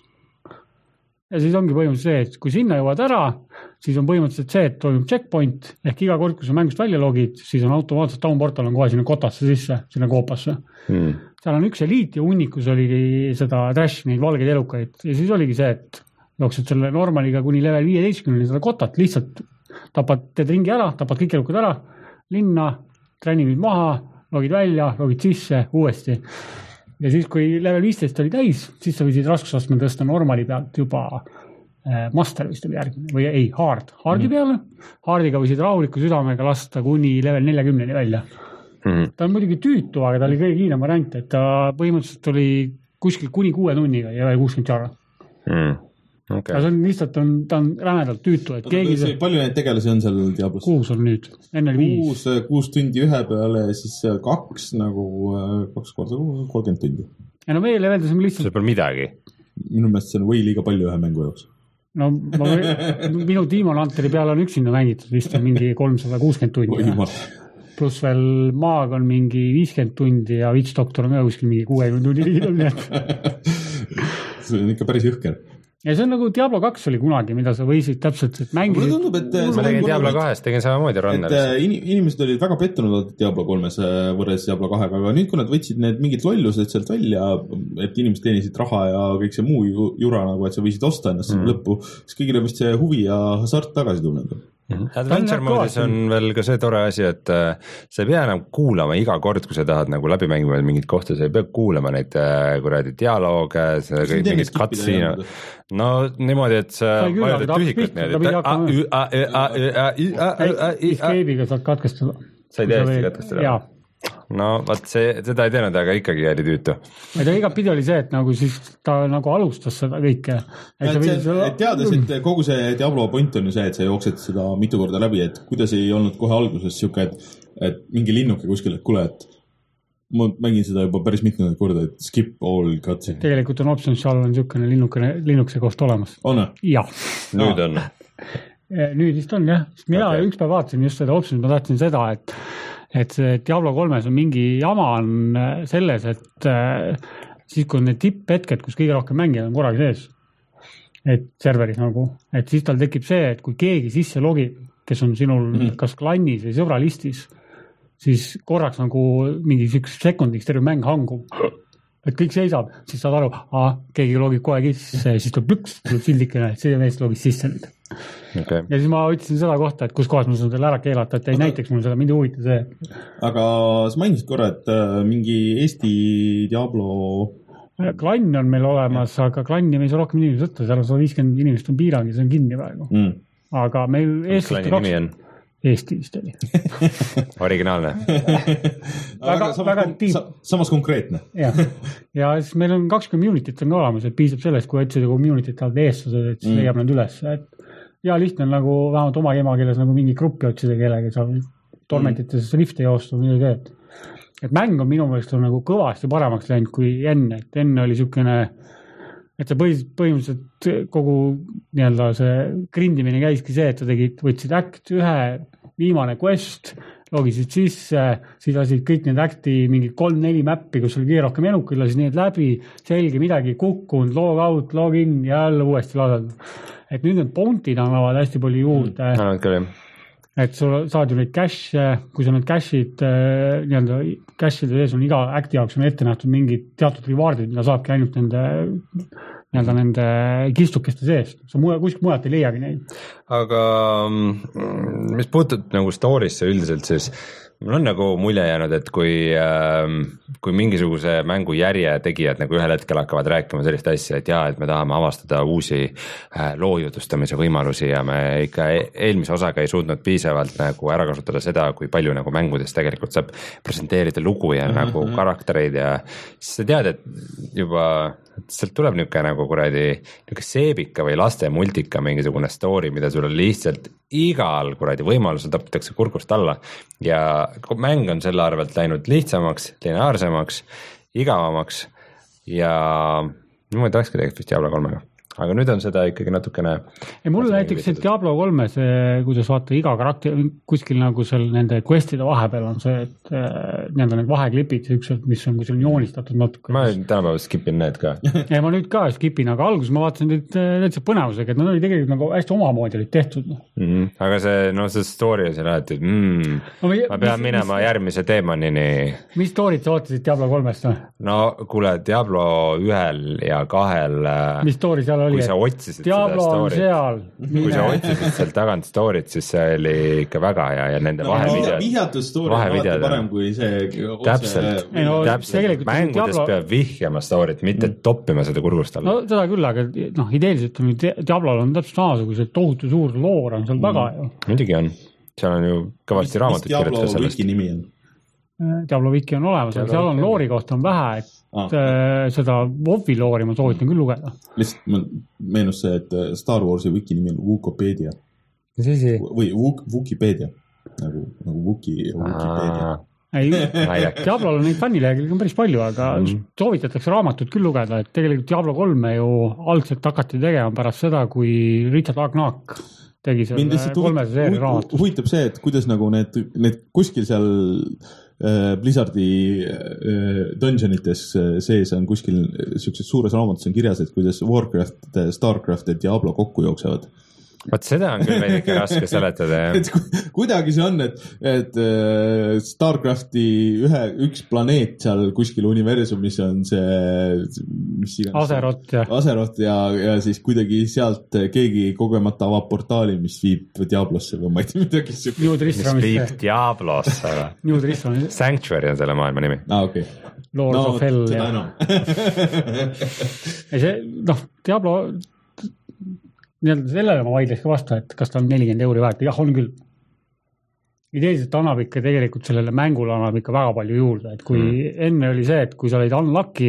Ja siis ongi põhimõtteliselt see, et kui sinna jõuad ära, siis on põhimõtteliselt see, et toimub checkpoint, ehk iga kord, kui sa mängust välja logid, siis on automaatselt down portal on kohe sinna kotasse sisse, sinna koopasse. Hmm. Seal on üks eliit ja hunnikus oli seda trash, neid valgeid elukaid. Ja siis oligi see, et jooksed selle normaliga kuni level viieteistkümneni seda kotat, lihtsalt tapad, teed ringi ära, tapad kõik elukad ära, linna, tränimid maha, logid välja, logid sisse, uuesti. Ja siis, kui level viisteist oli täis, siis sa võisid raskusastme tõsta normali pealt juba äh, master vist oli järgmine, või ei, hard, hardi peale. Hardiga võisid rahuliku südamega lasta kuni level nelikümneni välja. Mm-hmm. Ta on muidugi tüütu, aga ta oli kõige kiirem variant, et ta põhimõtteliselt oli kuskil kuni kuue tunniga ja kuuskümmend tšarra. Mm. Okay. See on lihtsalt, on, ta on rämedalt tüütu, et keegi... See, palju neid tegelasi on seal Diablos? Kuus on nüüd, enne viis. Kuus, kuus tundi ühe peale, siis kaks nagu kaks korda kolmkümmend tundi. Ja no meie leveldasime lihtsalt... See pole midagi. Minu meelest see on või liiga palju ühe mängu jaoks. No ma, minu Demon Hunteri peale on üksinda mängitud, vist on mingi kolmsada kuuskümmend tundi. Plus veel maag on mingi viiskümmend tundi ja Witch Doctor on kuskil mingi kuuekümne tundi liidab. See on ikka päris jõhker. Ja see on nagu Diablo kaks oli kunagi, mida sa võisid täpselt mängisid. Mulle tundub, et... Ma tegin Diablo kahest, tegin samamoodi runneris. Et inimesed olid väga pettunud Diablo kolmes võrres Diablo kahega, aga nüüd, kui nad võtsid need mingid lollused sealt välja, et inimesed teenisid raha ja kõik see muu jura, nagu, et sa võisid osta ennast mm. lõppu, siis kõigile vist see huvi ja hasart tagasi tulnud. Adventure moodis on veel ka see tore asi, et äh, sa ei pea enam kuulama iga kord, kui sa tahad nagu läbi mängima mingit kohta, sa ei pea kuulama neid äh, kuradi dialoog, mingid cutscene. No niimoodi, et sa vajutad tühikut niimoodi. Escape'iga saad katkestada. Sa ei täiesti katkestada? Jaa. No vaat see, seda ei teinud, aga ikkagi oli tüütu. Et iga pidi oli see, et nagu siis ta nagu alustas seda kõike. Et, et, see, et teades, et kogu see Diablo point on ju see, et sa jooksed seda mitu korda läbi, et kuidas ei olnud kohe alguses siuke, et, et mingi linnuke kuskil, et kuule, et ma mängin seda juba päris mitmendat korda, et skip all cutscene. Tegelikult on option, seal on siukene linnukene, linnukese koht olemas. On? Jah. Nüüd on? Nüüd vist on jah. Mina okay. üks päev vaatasin just seda option, ma tahtsin seda, et et see Diablo kolmes on mingi jama on selles, et äh, siis kui on need tipphetked, kus kõige rohkem mängijad on korraga sees, et serveris nagu, et siis tal tekib see, et kui keegi sisse logib, kes on sinul mm-hmm. kas klannis või sõbralistis, siis korraks nagu mingi sekundiks terve mäng hangub. Et kõik seisab, siis saad aru, aa, keegi logib kohe sisse, siis tuleb plüks, tuleb sildikene, et see meest logis sisse nüüd. Okay. Ja siis ma ütlesin seda kohta, et kus kohas ma saan selle ära keelata, et ei aga, näiteks mul seda mind huvita see. Aga sa mainisid korra, et äh, mingi Eesti Diablo... Klann on meil olemas, ja. Aga klanni me ei saa rohkem inimesi võtta, seal on sada viiskümmend inimest on piirang ja see on kinni praegu. Mm. Aga meil eestlaste kaks... On? Eesti vist oli. Originaalne. väga, samas, väga tiim... samas konkreetne. ja. ja siis meil on kaks community't on ka olemas, et piisab sellest, kui otsida community't tahad eestlased, et siis mm. leiab nad üles, et ja lihtne on nagu vähemalt oma emakeeles nagu mingi gruppi otsida kellega, saab tormentites mm. lifte joosta või midagi teed. Et mäng on minu meelest on nagu kõvasti paremaks läinud kui enne, et enne oli siukene, et see põhimõtteliselt kogu nii-öelda see grindimine käiski see, et sa tegid, võtsid act ühe, viimane quest, logisid sisse, siis lasid kõik need acti mingid kolm-neli mäppi, kus oli kõige rohkem enukud, lasid need läbi, selge midagi kukkunud, log out, log in ja jälle uuesti lased. Et nüüd need bounty'd annavad hästi palju juurde. Annavad küll. Et sul saad ju neid cash'e, kui sa need cash'id, nii-öelda cash'ide sees on iga acti jaoks on ette nähtud mingid teatud rewardid, mida saabki ainult nende, nii-öelda nende kistukeste seest. Sa muja, kuskil mujalt ei leiagi neid. Aga mis puutub nagu story'sse üldiselt, siis mul on nagu mulje jäänud, et kui, äh, kui mingisuguse mängu järje tegijad nagu ühel hetkel hakkavad rääkima sellist asja, et jaa, et me tahame avastada uusi äh, loojutustamise võimalusi ja me ikka eelmise osaga ei suutnud piisavalt nagu ära kasutada seda, kui palju nagu mängudes tegelikult saab presenteerida lugu ja mm-hmm. nagu karaktereid ja siis sa tead, et juba sealt tuleb niisugune nagu kuradi niisugune seebika või laste multika mingisugune story, mida sul on lihtsalt igal kuradi võimalusel tapitakse kurgust alla ja mäng on selle arvelt läinud lihtsamaks, lineaarsemaks, igavamaks ja niimoodi olekski tegelikult vist Diablo kolmega. Aga nüüd on seda ikkagi natukene... Ja mul näiteks see Diablo kolme, see, kuidas vaata iga karakter, kuskil nagu seal nende questide vahepeal on see, et äh, nii-öelda need vaheklipid, ükselt, mis on, kui see on joonistatud natuke. Ma tänapäeval skipin need ka. ja ma nüüd ka skipin, aga alguses ma vaatasin neid täitsa põnevusega, et nad oli tegelikult nagu hästi omamoodi olid tehtud. No. Mm-hmm. Aga see, no see story on seal alati, et mm, no, ma pean mis, minema mis, järgmise teemanini. Mis story't sa ootasid Diablo kolmest? No, no kuule, Diablo ühel ja kahel... Mis story seal oli, kui sa otsisid Diablo seda story't, seal, kui sa otsisid seal tagant story't, siis see oli ikka väga hea ja nende no, vahevideod. Vihjatud story on alati parem kui see otse... Täpselt, no, täpselt. Mängudes Diablo... peab vihjama story't, mitte mm. toppima seda kurgust alla. No seda küll, aga noh, ideeliselt on Diablol on täpselt samasugused tohutu suur loor on seal mm. taga ju. Muidugi on, seal on ju kõvasti raamatut kirjutada sellest. Diablo wiki nimi on? Diablo wiki on olemas, aga seal on loori kohta on vähe, et ah. seda WoW-i loori ma soovitan küll lugeda. Lihtsalt meenus see, et Star Warsi wiki nimi on Wukopedia. Või Wukipedia, nagu, nagu Wuki ja Wukipedia. Ei, Diablol on neid fännilehekülgi on päris palju, aga mm. soovitatakse raamatut küll lugeda, et tegelikult Diablo kolme ju algselt hakati tegema pärast seda, kui Richard Agnak tegi selle kolmese seeri raamatust. Huvitab see, et kuidas nagu need, need kuskil seal Blizzardi dungeonites sees on kuskil siukses suures raamatus on kirjas, et kuidas Warcraft, Starcraft ja Diablo kokku jooksevad. Vaat seda on küll veidike raske seletada, jah. et kuidagi see on, et, et äh, Starcrafti ühe, üks planeet seal kuskil universumis on see, mis iganes. Azeroth, jah. Azeroth ja, ja siis kuidagi sealt keegi kogemata avab portaali, mis viib Diablosse või ma ei tea midagi. Mis viib Diablosse. New Tristram. Sanctuary on selle maailma nimi. Ah, okei. Okay. Lord no, of Hell. Seda enam. ja see, noh, Diablo nii-öelda sellele ma vaidleks ka vastu, et kas ta on nelikümmend euri väärt, jah, on küll. Ideeliselt annab ikka tegelikult sellele mängule annab ikka väga palju juurde, et kui mm. enne oli see, et kui sa olid unlucky,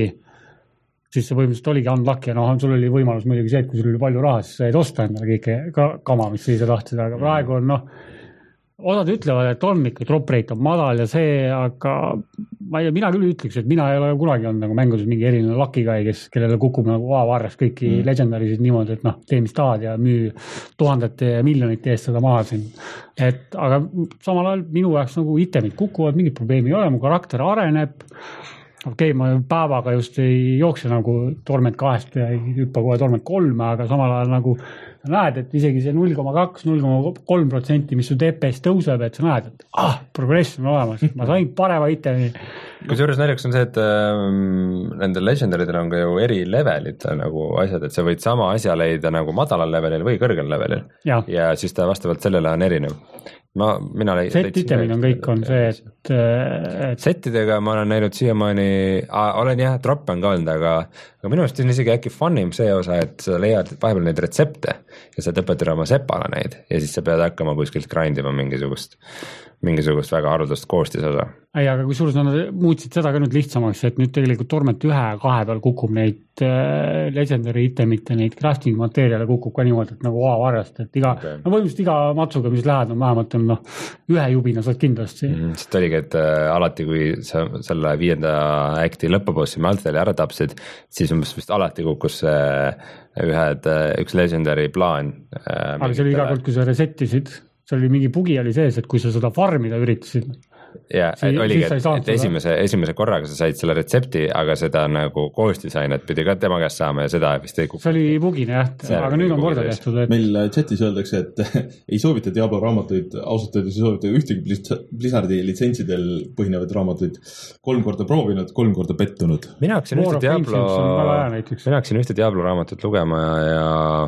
siis see põhimõtteliselt oligi unlucky ja noh, sul oli võimalus muidugi see, et kui sul oli palju raha, siis sa jäid osta endale kõike ka, kama, mis sa ise tahtsid, aga praegu on noh, osad ütlevad, et on ikka drop rate on madal ja see, aga ma ei, mina küll ütleks, et mina ei ole kunagi olnud nagu mängudes mingi eriline lucky guy, kes, kellele kukub nagu vavarras kõiki mm. legendarisid niimoodi, et noh, tee mis tahad ja müü tuhandete ja miljonite eest seda maha siin. Et, aga samal ajal minu jaoks nagu itemid kukuvad, mingit probleemi ei ole, mu karakter areneb. Okei, okay, ma päevaga just ei jookse nagu Torment kahest ja ei hüppa kohe Torment kolme, aga samal ajal nagu näed, et isegi see null koma kaks, null koma kolm protsenti, mis su D P S tõuseb, et sa näed, et ah, progress on olemas, ma sain parema itemi. Kusjuures naljakas on see, et ähm, nendel legendaridel on ka ju eri levelid nagu asjad, et sa võid sama asja leida nagu madalal levelil või kõrgel levelil ja, ja siis ta vastavalt sellele on erinev. Ma, mina le- set itemid on kõik on see, et, et setidega ma olen näinud siiamaani, olen jah, droppe on ka olnud, aga, aga minu arust on isegi äkki funnim see osa, et sa leiad vahepeal neid retsepte ja sa õpetad oma sepala neid ja siis sa pead hakkama kuskilt grindima mingisugust, mingisugust väga haruldast koostisosa. Ei, aga kui suures nad muutsid seda ka nüüd lihtsamaks, et nüüd tegelikult Torment ühe ja kahe peal kukub neid äh, legendary itemite, neid crafting materjale kukub ka niimoodi, et nagu A-varjast, et iga, okay. no võimust iga matsuga, mis lähed, on vähemalt on noh, ühe jubina saad kindlasti. Mm, sest oligi, et äh, alati, kui sa selle viienda acti lõppabossi Malteli ära tapsid, siis umbes vist alati kukkus äh, ühed, äh, üks legendary plaan. Äh, aga see oli iga kord, kui sa resetisid, see oli mingi bugi oli sees, et kui sa seda farmida üritasid, ja si- oligi, et, et esimese, esimese korraga sa said selle retsepti, aga seda nagu koostisainet pidi ka tema käest saama ja seda vist ei kukku. See oli bugine jah, aga nüüd on korda tehtud. Et... meil chatis öeldakse, et ei soovita Diablo raamatuid, ausalt öeldes ei soovita ühtegi Blizzardi litsentsidel põhinevaid raamatuid kolm korda proovinud, kolm korda pettunud. Mina hakkasin ühte Diablo, mina hakkasin ühte Diablo raamatut lugema ja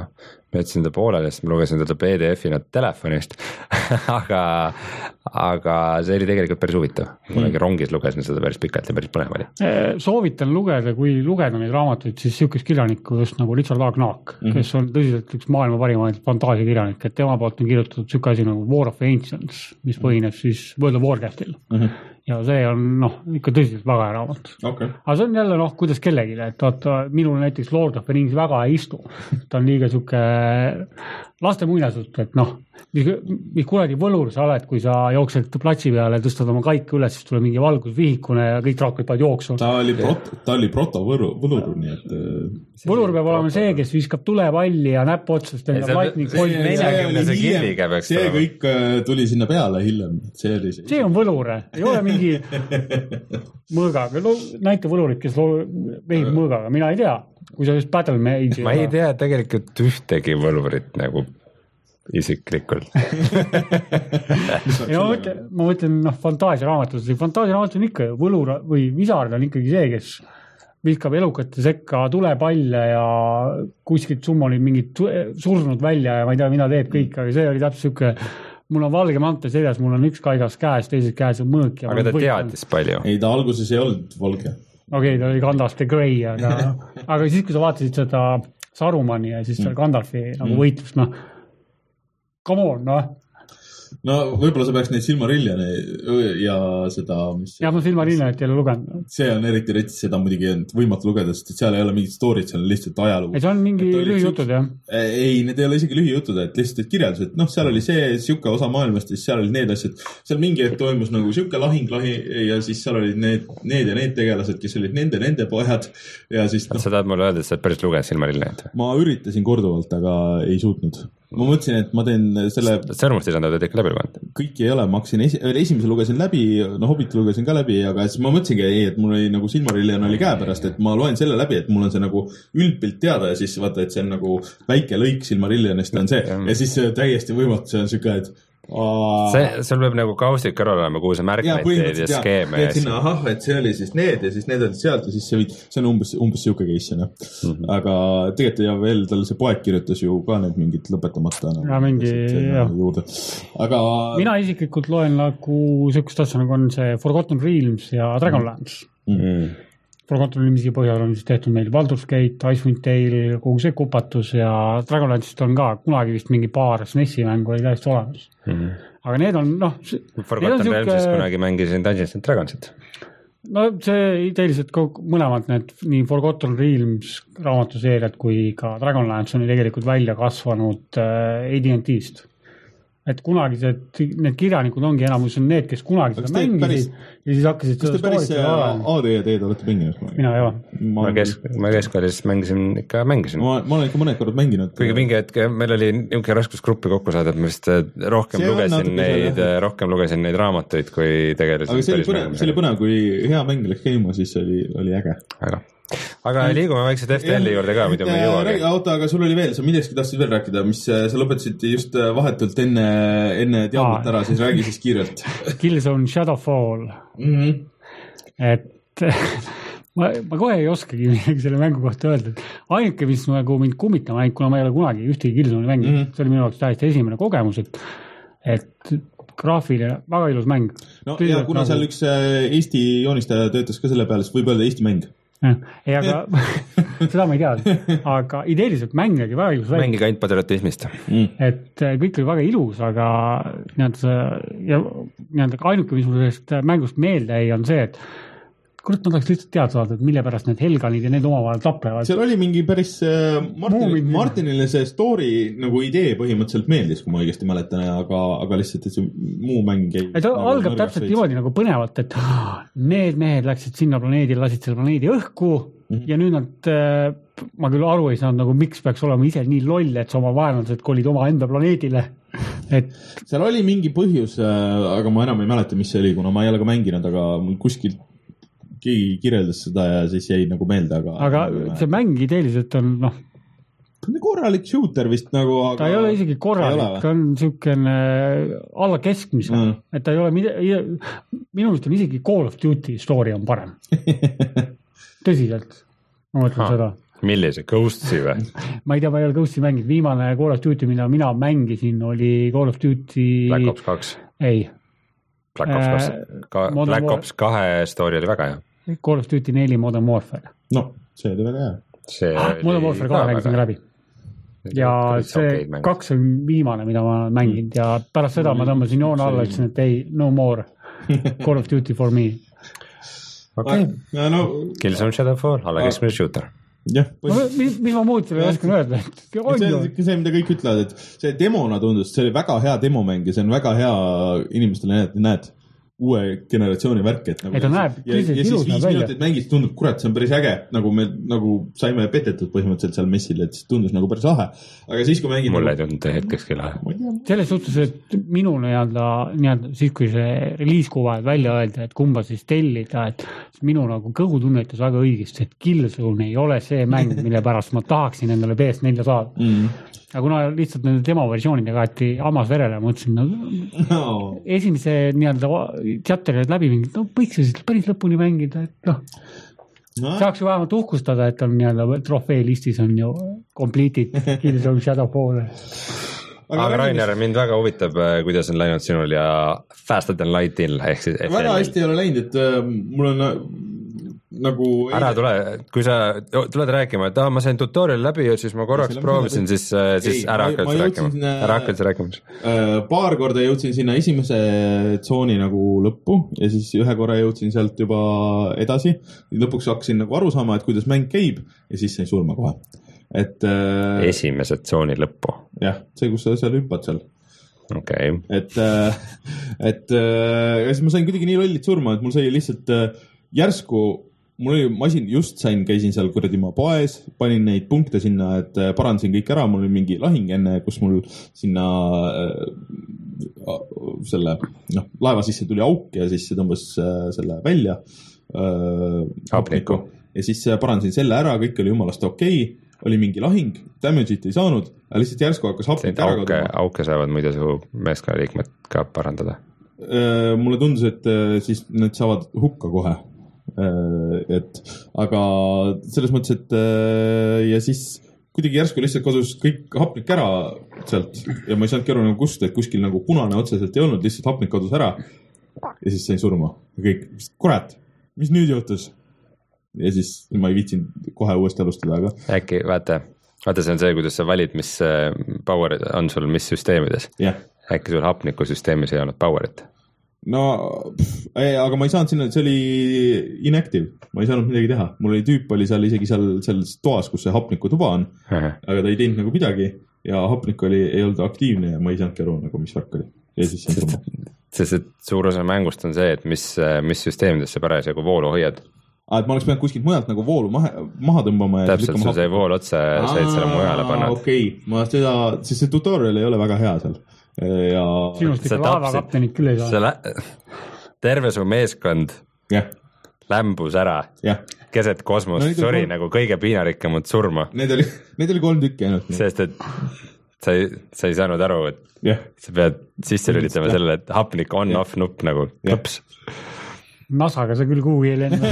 ma jätsin ta pooleli, sest ma lugesin teda P D F-ina telefonist aga, aga see oli tegelikult päris huvitav. Kunagi rongis lugesin seda päris pikalt ja päris põnev oli. Soovitan lugeda, kui lugeda neid raamatuid, siis siukest kirjanikku just nagu Richard A. Knaak, mm-hmm. kes on tõsiselt üks maailma parimaid fantaasiakirjanik, et tema poolt on kirjutatud siuke asi nagu War of Ancients, mis põhineb siis World of Warcraftil. Mm-hmm. Ja see on noh, ikka tõsiselt väga hea raamat. Okay. Aga see on jälle noh, kuidas kellegile, et vaata, minul näiteks Lord of the Rings väga ei istu. Ta on liiga siuke laste muinasut, et noh, mis, mis kuradi võlur sa oled, kui sa jooksed platsi peale, tõstad oma kaika üles, siis tuleb mingi valgusvihikune ja kõik raakid peavad jooksu. Ta oli, prot, ta oli proto võlur, võlur, nii et... Võlur peab olema see, kes viskab tulepalli ja näppu otsast enda lightning point. See, see kõik tuli sinna peale hiljem. See, oli see. see on võlur, ei ole mingi mõõgaga. Näite võlurid, kes vehib mõõgaga, mina ei tea. Kui sa just Battle Mage... Ma ei tea tegelikult ühtegi võlurit nagu isiklikult. ja ma mõtlen, ma mõtlen noh, fantaasiaraamatus. Fantaasiaraamatus on ikka võlur või visard on ikkagi see, kes viskab elukate sekka tulepalle ja kuskilt summoni mingid surnud välja ja ma ei tea, mida teeb kõik, aga see oli täpselt siuke, mul on valge mantel seljas, mul on üks kaigas käes, teises käes on mõõk. Aga ta teadis palju. Ei, ta alguses ei olnud valge. Okei, okay, ta oli Gandalf the Grey, aga, aga siis, kui sa vaatasid seda Sarumani ja siis mm. Gandalfi nagu mm. võitlust, noh, come on, noh. No võib-olla sa peaks neid Silmarillani ja seda, mis... Ja ma Silmarillionit ei ole lugenud. See on eriti rets, seda muidugi võimatu lugeda, sest seal ei ole mingit story't, seal on lihtsalt ajalugu. Ei, see on mingi lühijutud, jah? Ei, need ei ole isegi lühijutud, et lihtsalt kirjeldused. Noh, seal oli see siuke osa maailmast ja seal olid need asjad. Seal mingi hetk toimus nagu siuke lahing lahi ja siis seal olid need, need ja need tegelased, kes olid nende, nende pojad ja siis... No, sa tahad mulle öelda, et sa päris lugenud Silmarillionit? Ma üritasin korduvalt, aga ei suutnud. ma mõtlesin, et ma teen selle sõrmust ei saanud ikka läbi lugeda. Kõik ei ole, ma hakkasin esi, esimese lugesin läbi, no Hobbit lugesin ka läbi, aga siis ma mõtlesingi, ei, et mul oli nagu Silmarillion oli käepärast, et ma loen selle läbi, et mul on see nagu üldpilt teada ja siis vaata, et see on nagu väike lõik Silmarillionist on see ja siis täiesti võimatu, see on siuke, et Aa. see, sul peab nagu kaustik kõrval olema, kuhu sa märkmeid teed ja skeeme ja sinna, ahah, et see oli siis need ja siis need olid sealt ja siis see, võid, see on umbes, umbes siuke case, no. mm-hmm. aga tegelikult ja veel tal see poeg kirjutas ju ka need mingid lõpetamata no, ja mingi, jah aga mina isiklikult loen nagu siukest asja nagu on see Forgotten Realms ja Dragonlance mm-hmm. Forgotten Realmsi põhjal on siis tehtud meil Baldur's Gate, Icewind Dale, kogu see kupatus ja Dragonlance'ist on ka kunagi vist mingi paar S N E S-i mängu oli täiesti olemas. Mm-hmm. Aga need on, noh... Forgotten on Realmsist siuke... kunagi mängisin Dungeons and Dragonsit. No see ideeliselt mõlemad need, nii Forgotten Realms raamatuseeriad kui ka Dragonlance on tegelikult välja kasvanud A D and T-st. Et kunagi see, need kirjanikud ongi enamus on need, kes kunagi seda mängisid päris, ja siis hakkasid seda stooriks ja A D ja D-d olete mänginud? Mina ei ole. Ma, ma, kesk, ma keskkoolis mängisin, ikka mängisin. Ma, ma olen ikka mõned korrad mänginud. Kuigi mingi hetk, meil oli niisugune raskusgruppi kokku saada, et ma vist rohkem see lugesin neid, rohkem lugesin neid raamatuid, kui tegelikult... Aga see oli põnev, see oli põnev, kui hea mäng läks käima, siis oli, oli äge. Aga aga liigume väikse F T L-i juurde ka, mida me jõuame. Oota, aga sul oli veel, sa midagi tahtsid veel rääkida, mis sa lõpetasid just vahetult enne, enne Diablot ära, siis räägi siis kiirelt. Killzone Shadowfall. Mm-hmm. Et ma, ma kohe ei oskagi midagi selle mängu kohta öelda. Ainuke, mis nagu mind kummitama ainult, kuna ma ei ole kunagi ühtegi Killzone'i mänginud. Mm-hmm. See oli minu jaoks täiesti esimene kogemus, et, et graafiline, väga ilus mäng. No ja kuna nagu... seal üks Eesti joonistaja töötas ka selle peale, siis võib öelda Eesti mäng. Ei, aga seda ma ei tea, aga ideeliselt mäng oli väga ilus. Mängiga ainult patriotismist. Mm. Et kõik oli väga ilus, aga ja, ainuke, mis mul sellest mängust meelde ei on see, et kurat, ma tahaks lihtsalt teada saada, et mille pärast need Helganid ja need omavahel taplevad. Seal oli mingi päris äh, Martin, Martinile see story nagu idee põhimõtteliselt meeldis, kui ma õigesti mäletan, aga, aga lihtsalt, et see muu mäng ei... Et nagu algab täpselt veits. Niimoodi nagu põnevalt, et need mehed läksid sinna planeedile, lasid selle planeedi õhku mm-hmm. ja nüüd nad, äh, ma küll aru ei saanud, nagu miks peaks olema ise nii loll, et sa oma vaenlased kolid oma enda planeedile. Et... Seal oli mingi põhjus, äh, aga ma enam ei mäleta, mis see oli, kuna ma ei ole ka mänginud, aga mul kuskilt keegi kirjeldas seda ja siis jäi nagu meelde, aga... Aga see mäng ideeliselt on, noh... korralik shooter vist nagu, aga... Ta ei ole isegi korralik, ta on niisugune alla keskmise, mm. et ta ei ole... Minu meelest on isegi Call of Duty story on parem. Tõsiselt, ma mõtlen ha, seda. Millise? Ghostsi või? Ma ei tea, ma ei ole Ghostsi mängid. Viimane Call of Duty, mida mina mängisin, oli Call of Duty... Black Ops kaks? Ei. Black Ops, äh, ka, Black Ops kahe story oli väga hea. Call of Duty neli Modern Warfare. No, see oli väga hea. See ah, Modern Warfare kahe mängisin läbi. Ja see okay, kaks on viimane, mida ma mänginud ja pärast seda ma tõmbasin joone alla, ütlesin, et ei, no more. Call of Duty for me. Okay. Ah, no, Killzone Shadowfall, alla keskmine shooter. Jah, mis, mis ma muud selle oskan öelda? See on see, mida kõik ütlevad, et see demona tundus, see oli väga hea demomäng ja see on väga hea inimestele näed, näed uue generatsiooni värk, et nagu ei, ta näeb, ja, ja siis viis minutit mängis, tundub, kurat, see on päris äge, nagu me nagu saime petetud põhimõtteliselt seal messil, et tundus nagu päris lahe, aga siis kui mängid mulle ei tundnud hetkekski lahe selles suhtes, et minu nii-öelda, nii-öelda siis kui see reliiskuva välja öelda, et kumba siis tellida, et minu nagu kõhu tunnetas väga õigesti, et Killzone ei ole see mäng, mille pärast ma tahaksin endale P S neli saada mm. aga kuna lihtsalt nende demo versioonidega aeti hammas verele, ma mõtlesin, no, no. esimese nii-öelda teaterid läbi mingid, no võiks siis päris lõpuni mängida, et noh, no. saaks ju vähemalt uhkustada, et on nii-öelda trofee listis on ju completed Killzone Shadowfall. Aga, aga Rainer, mind väga huvitab, kuidas on läinud sinul ja Faster Than Light In ehk siis F L. Väga hästi ei ole läinud, et uh, mul on nagu ära tule, kui sa tuled rääkima, et ah, ma sain tutorial läbi ja siis ma korraks proovisin, siis, siis ei, ära hakkad rääkima. Ära hakkad rääkima. Paar korda jõudsin sinna esimese tsooni nagu lõppu ja siis ühe korra jõudsin sealt juba edasi. Lõpuks hakkasin nagu aru saama, et kuidas mäng käib ja siis sain surma kohe. Et, esimese tsooni lõppu? Jah, see, kus sa seal hüppad seal. Okay. Et, et ja siis ma sain kuidagi nii lollit surma, et mul sai lihtsalt järsku mul oli masin, just sain, käisin seal kuradi ma poes, panin neid punkte sinna, et parandasin kõik ära, mul oli mingi lahing enne, kus mul sinna äh, selle, noh, laeva sisse tuli auk ja siis see tõmbas äh, selle välja äh, hapniku ja siis parandasin selle ära, kõik oli jumalast okei okay. Oli mingi lahing, damage'it ei saanud, aga lihtsalt järsku hakkas hapnik ära auke, auke saavad muide su meeskonnaliikmed ka parandada. Mulle tundus, et siis need saavad hukka kohe. Et, aga selles mõttes, et ja siis kuidagi järsku lihtsalt kodus kõik hapnik ära sealt ja ma ei saanud keru nagu kust, et kuskil nagu punane otseselt ei olnud, lihtsalt hapnik kodus ära ja siis sain surma. Ja kõik, kurat, mis nüüd juhtus? Ja siis ma ei viitsinud kohe uuesti alustada, aga... Äkki, vaata, vaata see on see, kuidas sa valid, mis power on sul, mis süsteemides. Yeah. Äkki sul hapnikusüsteemis ei olnud powerit? No, pff, ei, aga ma ei saanud sinna, see oli inactive. Ma ei saanud midagi teha. Mul oli tüüp, oli seal isegi seal, seal toas, kus see hapniku tuba on, uh-huh. Aga ta ei teinud nagu midagi ja hapnik oli, ei olnud aktiivne ja ma ei saanud keru, nagu mis värk oli. Ja siis sain surma. Sest et suur osa mängust on see, et mis, mis süsteemidesse parasjagu voolu hoiad. Ah, et ma oleks pidanud kuskilt mujalt nagu voolu maha, maha tõmbama ja täpselt, sul see vool otse said selle mujale panna. Okei, okay. Ma seda, siis see tutorial ei ole väga hea seal. Ja... Sinust ikka laevakaptenid küll ei saa. Lä... Terve su meeskond yeah. Lämbus ära yeah. Keset kosmost, no, suri kolm... nagu kõige piinarikkamut surma. Need oli, need oli kolm tükki ainult. Sest, et sa ei, sa ei saanud aru, et yeah. Sa pead sisse lülitama yeah. Selle, et hapnik on-off yeah. Nupp nagu klõps. Yeah. Nasaga sa küll kuhugi ei lenda.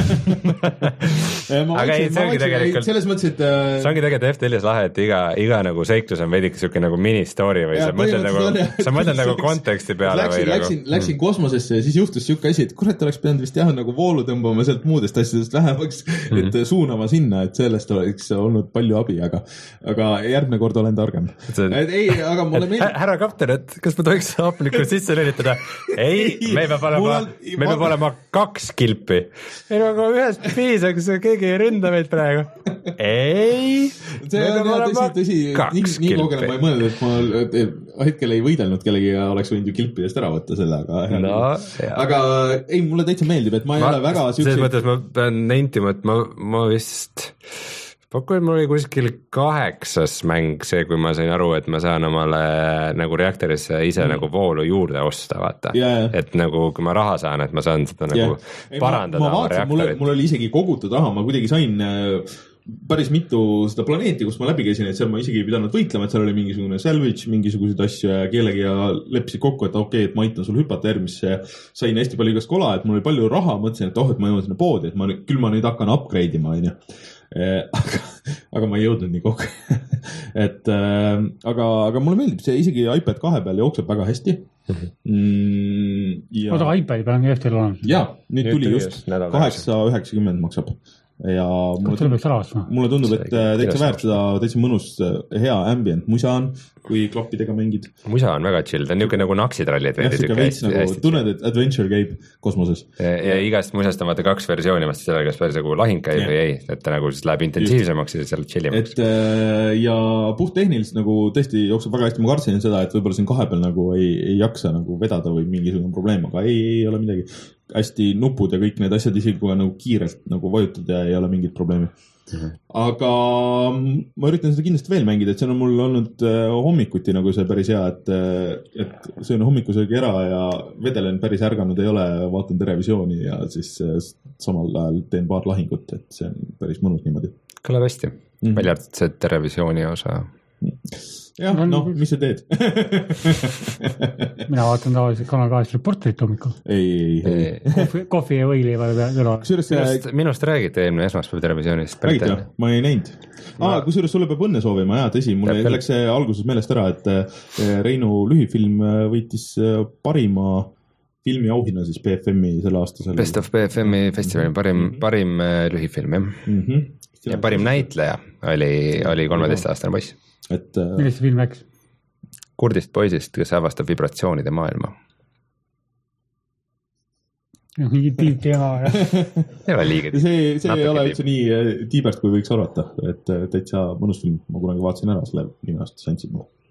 Aga ei, see ongi tegelikult selles mõttes, et äh... see ongi tegelikult F T L-is lahe, et iga, iga nagu seiklus on veidike siuke nagu mini-story või ja, sa mõtled nagu, sa mõtled nagu konteksti peale läksin, või läksin, nagu läksin kosmosesse ja siis juhtus siuke asi, et kurat oleks pidanud vist jah nagu voolu tõmbama sealt muudest asjadest lähemaks, mm-hmm. Et suunama sinna, et sellest oleks olnud palju abi, aga aga järgmine kord olen targem. On... ei, aga mulle meeldib härra kapten, et kas ma tohiks hapnikku sisse lülitada? Ei, me peab olema me peab olema kaks kilpi. Ei no aga ühest piisaks, keegi ei ründa meid praegu. Ei. See on jah tõsi, tõsi. Nii, nii koogele ma ei mõelnud, et ma hetkel ei võidelnud kellegi ja oleks võinud ju kilpidest ära võtta selle, aga no, aga ei, mulle täitsa meeldib, et ma ei ma, ole väga siukse... Selles mõttes ma pean nentima, et ma, ma vist... Pakku, et mul oli kuskil kaheksas mäng see, kui ma sain aru, et ma saan omale nagu reaktorisse ise mm. nagu voolu juurde osta, vaata. Yeah. Et nagu, kui ma raha saan, et ma saan seda yeah. Nagu ei, parandada ma, ma oma reaktorit. Mul, mul oli isegi kogutud raha, ma kuidagi sain päris mitu seda planeeti, kus ma läbi käisin, et seal ma isegi ei pidanud võitlema, et seal oli mingisugune salvage, mingisuguseid asju ja keelegi ja leppisid kokku, et okei, okay, et ma aitan sul hüpata järgmisse. Sain hästi palju igast kola, et mul oli palju raha, mõtlesin, et oh, et ma jõuan sinna poodi, et ma, küll ma nüüd hakkan upgrade ima, on ju. Aga, aga ma ei jõudnud nii kokku. et äh, aga, aga mulle meeldib, see isegi iPad kahe peal jookseb väga hästi. Mm, ja... Oda iPadi peal on F T L on. Jaa, nüüd tuli just kaheksa üheksakümmend maksab. Ja mulle tundub, mulle tundub, et täitsa väärt seda, täitsa mõnus, hea ambient musa on, kui kloppidega mängid. Musa on väga chill, ta on niuke nagu naksitrallid. Jah, siuke veits nagu, tunned, et adventure käib kosmoses. Ja, ja igast musast on vaata kaks versiooni, vast selle, kas päris nagu lahing käib ja. Või ei, et ta nagu siis läheb intensiivsemaks ja seal chillimaks. Et ja puht tehniliselt nagu tõesti jookseb väga hästi, ma kartsin seda, et võib-olla siin kahe peal nagu ei, ei jaksa nagu vedada või mingisugune probleem, aga ei, ei ole midagi. Hästi nupud ja kõik need asjad isegi kui nagu kiirelt nagu vajutad ja ei ole mingit probleemi. Mm-hmm. Aga ma üritan seda kindlasti veel mängida, et see on mul olnud hommikuti nagu see päris hea, et, et see on hommikusöögi ära ja vedelen päris ärganud ei ole, vaatan televisiooni ja siis samal ajal teen paar lahingut, et see on päris mõnus niimoodi. Kõlab hästi, mm-hmm. Välja arvatud see televisiooni osa. Jah, no, mis sa teed? Mina vaatan tavaliselt Kanal kahest reporterit hommikul. Ei, ei, ei. Kohvi, kohvi ja võili või kõrva. Minust, minust räägite eelmine esmaspäev televisioonis. Räägite, ma ei näinud. Ah, kusjuures sulle peab õnne soovima, jah, tõsi, mulle ja, läks see alguses meelest ära, et Reinu lühifilm võitis parima filmi auhinna siis B F M-i selle aasta. Best of B F M-i festivali parim, parim lühifilm, jah. Mm-hmm. Ja parim näitleja oli, oli kolmeteist-aastane poiss. Et, uh, millest film äks? Kurdist poisist, kes avastab vibratsioonide maailma. Mingi tiib teha. Ei ole liiga. See, see ei ole üldse nii tiibert, kui võiks arvata. Et täitsa mõnus film. Ma kunagi vaatasin ära selle nime aastas andsid mulle.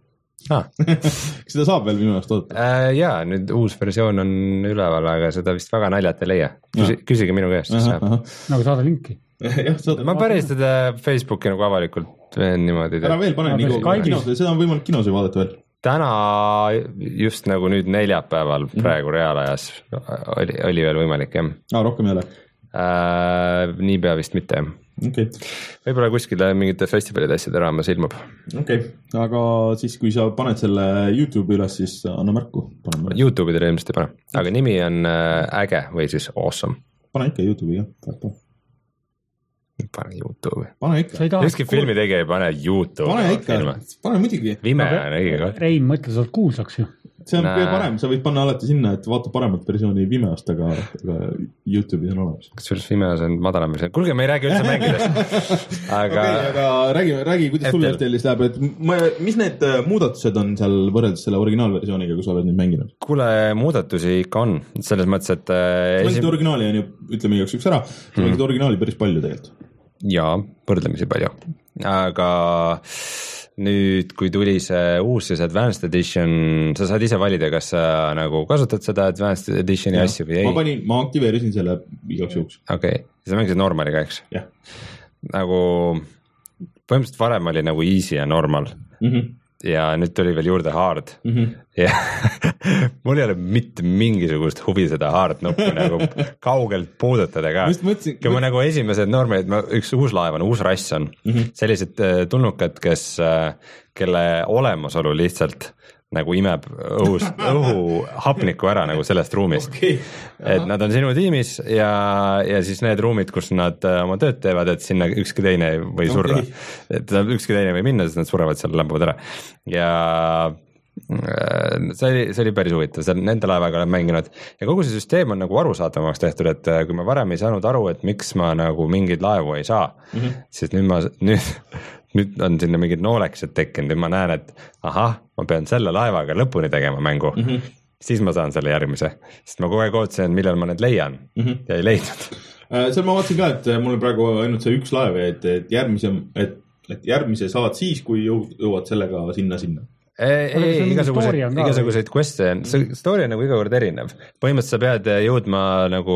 ah. Kas seda saab veel minu ajast oodata? Äh, jaa, nüüd uus versioon on üleval, aga seda vist väga naljat ei leia. Küsi, küsige minu käest, siis saab. Nagu saada linki. Jah, saada. Ma päris seda Facebooki nagu avalikult niimoodi ära veel pane nii kinos, seda on võimalik kinos ju vaadata veel. Täna just nagu nüüd neljapäeval praegu mm. reaalajas oli, oli veel võimalik, jah. Ah, rohkem ei ole? Äh, niipea vist mitte, jah. Okay. Võib-olla kuskile mingite festivalide asjade raames ilmub. Ok, aga siis kui sa paned selle YouTube'i üles, siis anna märku. YouTube'i teile ilmselt ei pane, aga nimi on äge või siis awesome. Pane ikka YouTube'i, jah. Pane YouTube'i. Pane ikka. Ükski filmi tegi ei pane YouTube'i. Pane ikka, pane muidugi. Vime on õige koht. Rein mõtles, et kuulsaks ju. See on kõige parem, sa võid panna alati sinna, et vaata paremat versiooni Vimeost, aga, aga YouTube'is on olemas. Kas sul Vimeos on madalam versioon? Kuulge, me ei räägi üldse mängidest. Aga... Okay, aga räägi, räägi, kuidas sul Eftelis läheb, et ma, mis need muudatused on seal võrreldes selle originaalversiooniga, kui sa oled nüüd mänginud? Kuule, muudatusi ikka on, selles mõttes, et... Sa mängid originaali on ju, ütleme igaks üks ära, sa mängid hmm. originaali päris palju tegelikult. Jaa, võrdlemisi palju. Aga... nüüd, kui tuli see uus siis Advanced Edition, sa saad ise valida, kas sa nagu kasutad seda Advanced Editioni ja, asju või ei. Ma panin, ma aktiveerisin selle igaks juhuks. Okei, okay. Sa mängisid normaliga, eks? Jah. Nagu, põhimõtteliselt varem oli nagu easy ja normal. Mhm. Ja nüüd tuli veel juurde hard. Mm-hmm. Ja mul ei ole mitte mingisugust huvi seda hard nuppu nagu kaugelt puudutada ka. Mõtlesin, kui ma nagu esimesed normaalid, üks uus laev on, uus rass on, mm-hmm. sellised tulnukad, kes, kelle olemasolu lihtsalt nagu imeb õhus, õhu hapniku ära nagu sellest ruumist. Okay. Et nad on sinu tiimis ja, ja siis need ruumid, kus nad oma tööd teevad, et sinna ükski teine või surra. Okay. Et ükski teine või minna, sest nad surevad seal, lämbuvad ära. Ja see oli, see oli päris huvitav, see nende laevaga olen mänginud. Ja kogu see süsteem on nagu arusaatavamaks tehtud, et kui ma varem ei saanud aru, et miks ma nagu mingeid laevu ei saa, mm-hmm. siis nüüd ma, nüüd... nüüd on sinna mingid nooleksed tekkinud ja ma näen, et ahah, ma pean selle laevaga lõpuni tegema mängu, mm-hmm. siis ma saan selle järgmise, sest ma kogu aeg ootasin, millal ma need leian mm-hmm. ja ei leidnud. Seal ma vaatasin ka, et mul on praegu ainult see üks laev, et, et, järgmise, et, et järgmise saad siis, kui jõuad sellega sinna-sinna. Ei, ei igasuguseid, igasuguseid quest'e on, see story on nagu iga kord erinev. Põhimõtteliselt sa pead jõudma nagu,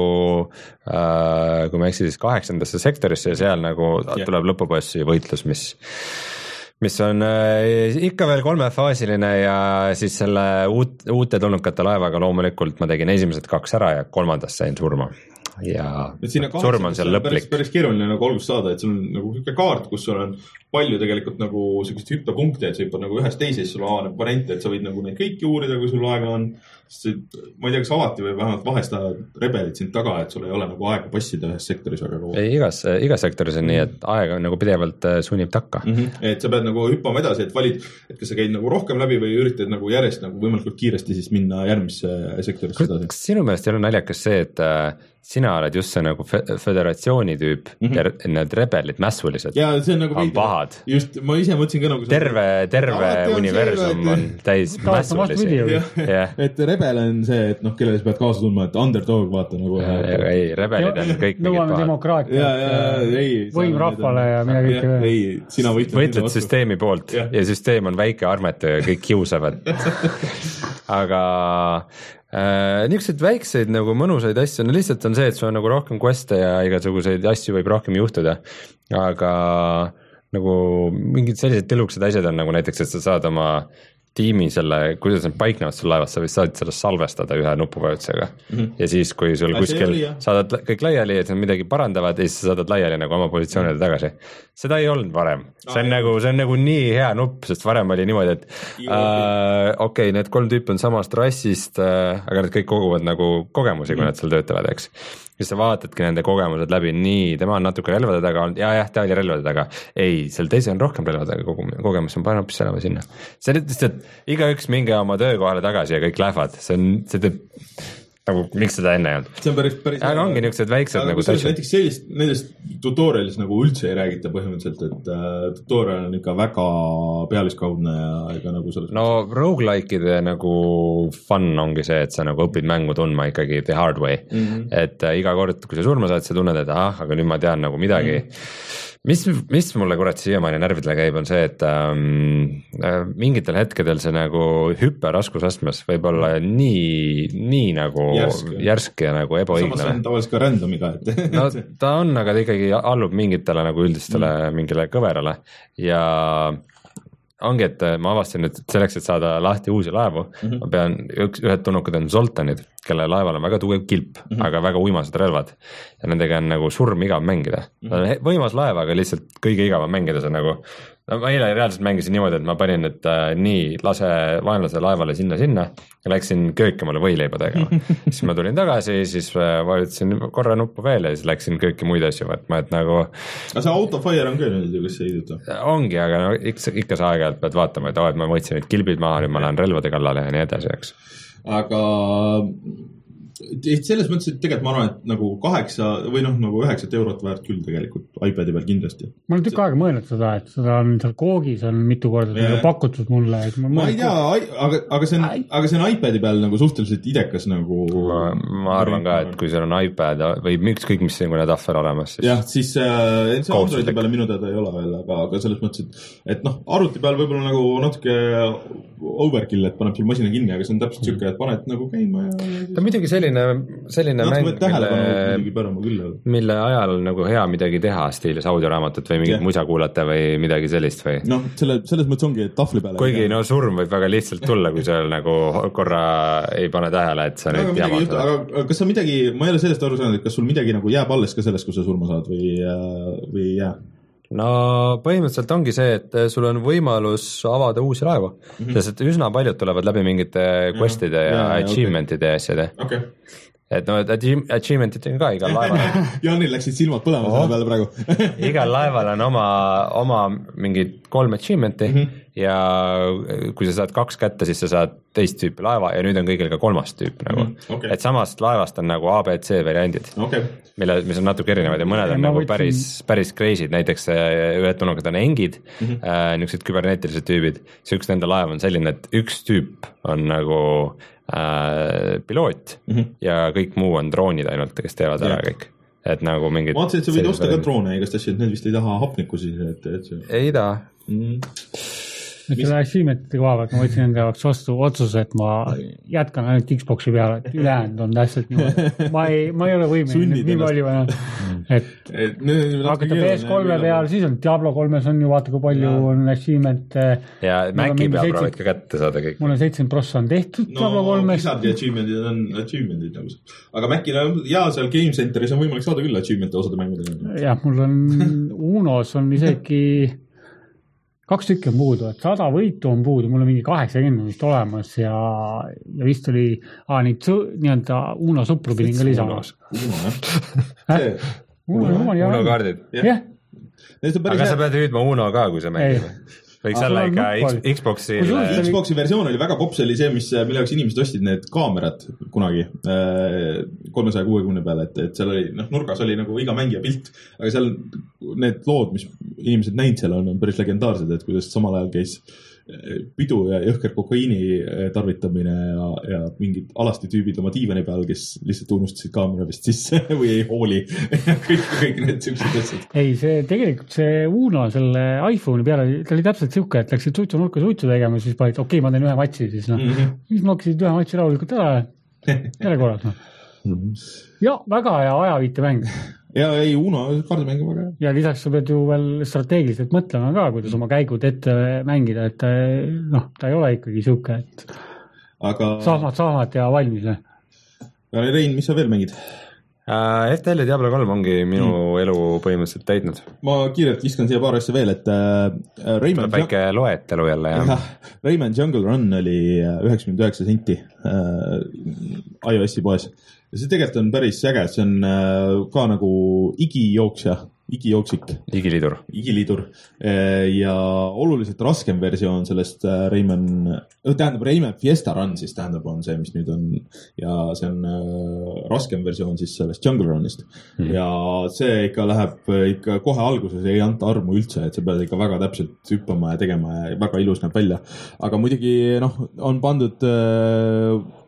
äh, kui ma eksi, siis kaheksandasse sektorisse ja seal nagu yeah. tuleb lõpupassi võitlus, mis, mis on äh, ikka veel kolmefaasiline ja siis selle uut, uute tulnukate laevaga loomulikult ma tegin esimesed kaks ära ja kolmandas sain surma. Ja surm on seal lõplik. Päris, päris keeruline nagu algust saada, et sul on nagu kaart, kus sul on palju tegelikult nagu sellised hüppepunkte, et sa hüppad nagu ühest teisest, sul avaneb variante, et sa võid nagu neid kõiki uurida, kui sul aega on. Ma ei tea, kas alati või vähemalt vahesta rebelid sind taga, et sul ei ole nagu aega passida ühes sektoris väga kogu. Ei, igas, igas sektoris on nii, et aega nagu pidevalt sunnib takka. Mm-hmm. Et sa pead nagu hüppama edasi, et valid, et kas sa käid nagu rohkem läbi või üritad nagu järjest nagu võimalikult kiiresti siis minna järgmisse sektorisse edasi. Kas sinu meelest ei ole naljakas see, et sina oled just see nagu föderatsiooni tüüp mm-hmm. ja need rebelid, mässulised ja see on, nagu on pahad. Just, ma ise mõtlesin ka nagu terve, terve universum on, on täis mässulisi. Yeah. Et rebel on see, et noh, kellele sa pead kaasa tundma, et underdog vaata nagu. Ja, ja, ei, rebelid on kõik mingid pahad. Demokraatia, ja, ja, ei, võim rahvale ja mida kõik. Ei, sina võitled. Võitled süsteemi poolt ja. ja süsteem on väike armetu ja kõik kiusavad. Aga äh, niisugused väikseid nagu mõnusaid asju, no lihtsalt on see, et sul on nagu rohkem quest'e ja igasuguseid asju võib rohkem juhtuda, aga nagu mingid sellised tilukesed asjad on nagu näiteks, et sa saad oma tiimi selle, kuidas nad paiknevad sul laevas, sa võid saad selle salvestada ühe nupuvajutusega mm-hmm. ja siis, kui sul ja kuskil saadad kõik laiali, et nad midagi parandavad ja siis sa saadad laiali nagu oma positsioonide tagasi. Seda ei olnud varem. See on, nagu, see on nagu nii hea nupp, sest varem oli niimoodi, et äh, okei, okay, need kolm tüüpi on samast rassist, äh, aga need kõik koguvad nagu kogemusi, kui mm-hmm. nad seal töötavad, eks. Siis sa vaatadki nende kogemused läbi, nii, tema on natuke relvade taga olnud, ja jah, ta oli relvade taga. Ei, seal teise on rohkem relvade taga kogemus, on panen hoopis sellega sinna. See on lihtsalt, igaüks minge oma töökohale tagasi ja kõik lähevad, see on, see teeb, nagu, miks seda enne ei olnud? See on päris, päris aga ongi niisugused väiksed aga nagu täitsa. Näiteks sellist, nendest tutorialis nagu üldse ei räägita põhimõtteliselt, et uh, tutorial on ikka väga pealiskaudne ja ega nagu selles... No roguelike'ide nagu fun ongi see, et sa nagu õpid mängu tundma ikkagi the hard way. Mm-hmm. Et uh, iga kord, kui sa surma saad, sa tunned, et ah, aga nüüd ma tean nagu midagi, mm-hmm. mis, mis mulle kurat siiamaani närvidele käib, on see, et ähm, mingitel hetkedel see nagu hüppe raskusastmes võib olla nii, nii nagu järsk, järsk ja nagu ebaõiglane. Samas on tavaliselt ka randomiga. Et... no ta on, aga ta ikkagi allub mingitele nagu üldistele mm. mingile kõverale ja ongi, et ma avastasin, et selleks, et saada lahti uusi laevu, mm-hmm. ma pean, üks, ühed tunnukad on Zoltanid, kelle laeval on väga tugev kilp, mm-hmm. aga väga uimased relvad ja nendega on nagu surm igav mängida. Mm-hmm. Võimas laev, aga lihtsalt kõige igavam mängida, see nagu no ma eile reaalselt mängisin niimoodi, et ma panin, et äh, nii lase vaenlase laevale sinna-sinna ja läksin kööki mulle võileiba tegema. Siis ma tulin tagasi, siis äh, vajutasin korra nuppu veel ja siis läksin kööki muid asju võtma, et nagu aga see autofire on ka nüüd, kus see heiduta? Ongi, aga no, ikka, ikka sa aeg-ajalt pead vaatama, et, oh, et ma võtsin need kilbid maha, nüüd ma lähen relvade kallale ja nii edasi, eks. Aga selles mõttes, et tegelikult ma arvan, et nagu kaheksa või noh, nagu üheksat eurot väärt küll tegelikult iPadi peal kindlasti. Ma olen tükk aega mõelnud seda, et seda on seal koogis on mitu korda yeah. pakutud mulle. Et ma, ma ei tea, aga, aga, see on, aga see on iPadi peal nagu suhteliselt idekas nagu... Ma, ma arvan ka, et kui seal on iPad või ükskõik mis singune tahvel olemas, siis... jah, siis äh, see Androidi peale minu teada ei ole veel, aga, aga selles mõttes, et, et noh, arvuti peal võib-olla nagu natuke overkill, et paneb sul masina kinni, aga see on täpselt siuke, et paned nagu käima ja... ta muidugi selline, selline no, mäng, mille, mille ajal nagu hea midagi teha stiilis audioraamatut või mingit yeah. musa kuulata või midagi sellist või? noh, selle, selles mõttes ongi, et tahvli peale kuigi no surm võib väga lihtsalt tulla, kui seal nagu korra ei pane tähele, et sa no, nüüd jamad. Aga kas sa midagi, ma ei ole sellest aru saanud, et kas sul midagi nagu jääb alles ka sellest, kui sa surma saad või, või ei jää? No põhimõtteliselt ongi see, et sul on võimalus avada uusi laevu, mm-hmm. sest et üsna paljud tulevad läbi mingite questide ja, ja, ja achievementide ja asjade. Okay. Et no, et achievementid on ka igal laeval. Jaanil läksid silmad põlema oh. selle peale praegu. Igal laeval on oma, oma mingid kolm achievementi mm-hmm. ja kui sa saad kaks kätte, siis sa saad teist tüüpi laeva ja nüüd on kõigil ka kolmas tüüp nagu. Mm-hmm. Okay. Et samast laevast on nagu A B C variandid, okay. mille, mis on natuke erinevad ja mõned on ja nagu võtsin... päris, päris crazy'd, näiteks ühed tunnukad on engid, mm-hmm. äh, niisugused küberneetilised tüübid, see üks nende laev on selline, et üks tüüp on nagu äh, piloot mm-hmm. ja kõik muu on droonid ainult, kes teevad ära yeah. kõik. Et nagu mingid... ma vaatasin, et sa võid osta ka droone, igast asjad, need vist ei taha hapnikku siis, et, et see... ei taha. Mm. Mis... selle achievementide koha pealt ma võtsin enda jaoks vastu otsuse, et ma jätkan ainult Xboxi peale, et ülejäänud on tähtsalt niimoodi. Ma ei, ma ei ole võimeline nii palju vaja, et, et hakata P S kolme peal, siis on Diablo kolmes on ju vaata, kui palju ja. On achievement. Ja Maci peal proovid ka kätte saada kõik. Mul on seitsekümmend prossa on tehtud no, Diablo kolmes. No, lisad ja achievementid on achievementid nagu. Aga Macil on, jaa, seal Game Centeris on võimalik saada küll achievementide osade mängudega. Jah, mul on Unos on isegi kaks tükki on puudu, et sada võitu on puudu, mul on mingi kaheksakümmend vist olemas ja, ja vist oli aa, neid nii-öelda Uno sõpru pidin ka lisamas. Uno, jah? Uno, Uno kaardid? Jah. Aga sa pead hüüdma Uno ka, kui sa mängid. Võiks olla ikka Xboxi... Xboxi versioon oli väga pops, oli see, mis, mille jaoks inimesed ostid need kaamerad kunagi kolmesaja kuuekümne peale, et, et seal oli, noh, nurgas oli nagu iga mängija pilt, aga seal need lood, mis inimesed näinud seal on, on päris legendaarsed, et kuidas samal ajal käis pidu ja jõhker kokaiini tarvitamine ja, ja mingid alasti tüübid oma diivani peal, kes lihtsalt unustasid kaamera vist sisse või ei hooli kõik, kõik need siuksed asjad. Ei, see tegelikult see Uno selle iPhone'i peale, ta oli täpselt siuke, et läksid suitsu nurka suitsu tegema, siis panid, okei, okay, ma teen ühe matši, siis noh, mm-hmm. siis nokkisid ühe matši rahulikult ära jälle korrad. No. Ja väga hea ajaviite mäng. Ja ei, Uno kaardimäng väga hea. Ja lisaks sa pead ju veel strateegiliselt mõtlema ka, kuidas oma käigud ette mängida, et noh, ta ei ole ikkagi siuke, et aga... saamad, saamad ja valmis. Rein, mis sa veel mängid? Uh, F T L ja Diablo kolm ongi minu mm. elu põhimõtteliselt täitnud. Ma kiirelt viskan siia paar asja veel, et uh, Rayman... väike loetelu jälle, jah. Ja, Rayman Jungle Run oli üheksakümmend üheksa senti uh, iOS-i poes. Ja see tegelikult on päris äge, see on uh, ka nagu igijooksja, igijooksik. Igiliidur. Igiliidur. Ja oluliselt raskem versioon sellest Rayman, tähendab Rayman Fiesta Run siis tähendab on see, mis nüüd on, ja see on uh, raskem versioon siis sellest Jungle Runist. Hmm. Ja see ikka läheb ikka kohe alguses, ei anta armu üldse, et sa pead ikka väga täpselt hüppama ja tegema ja väga ilus näeb välja. Aga muidugi, noh, on pandud uh,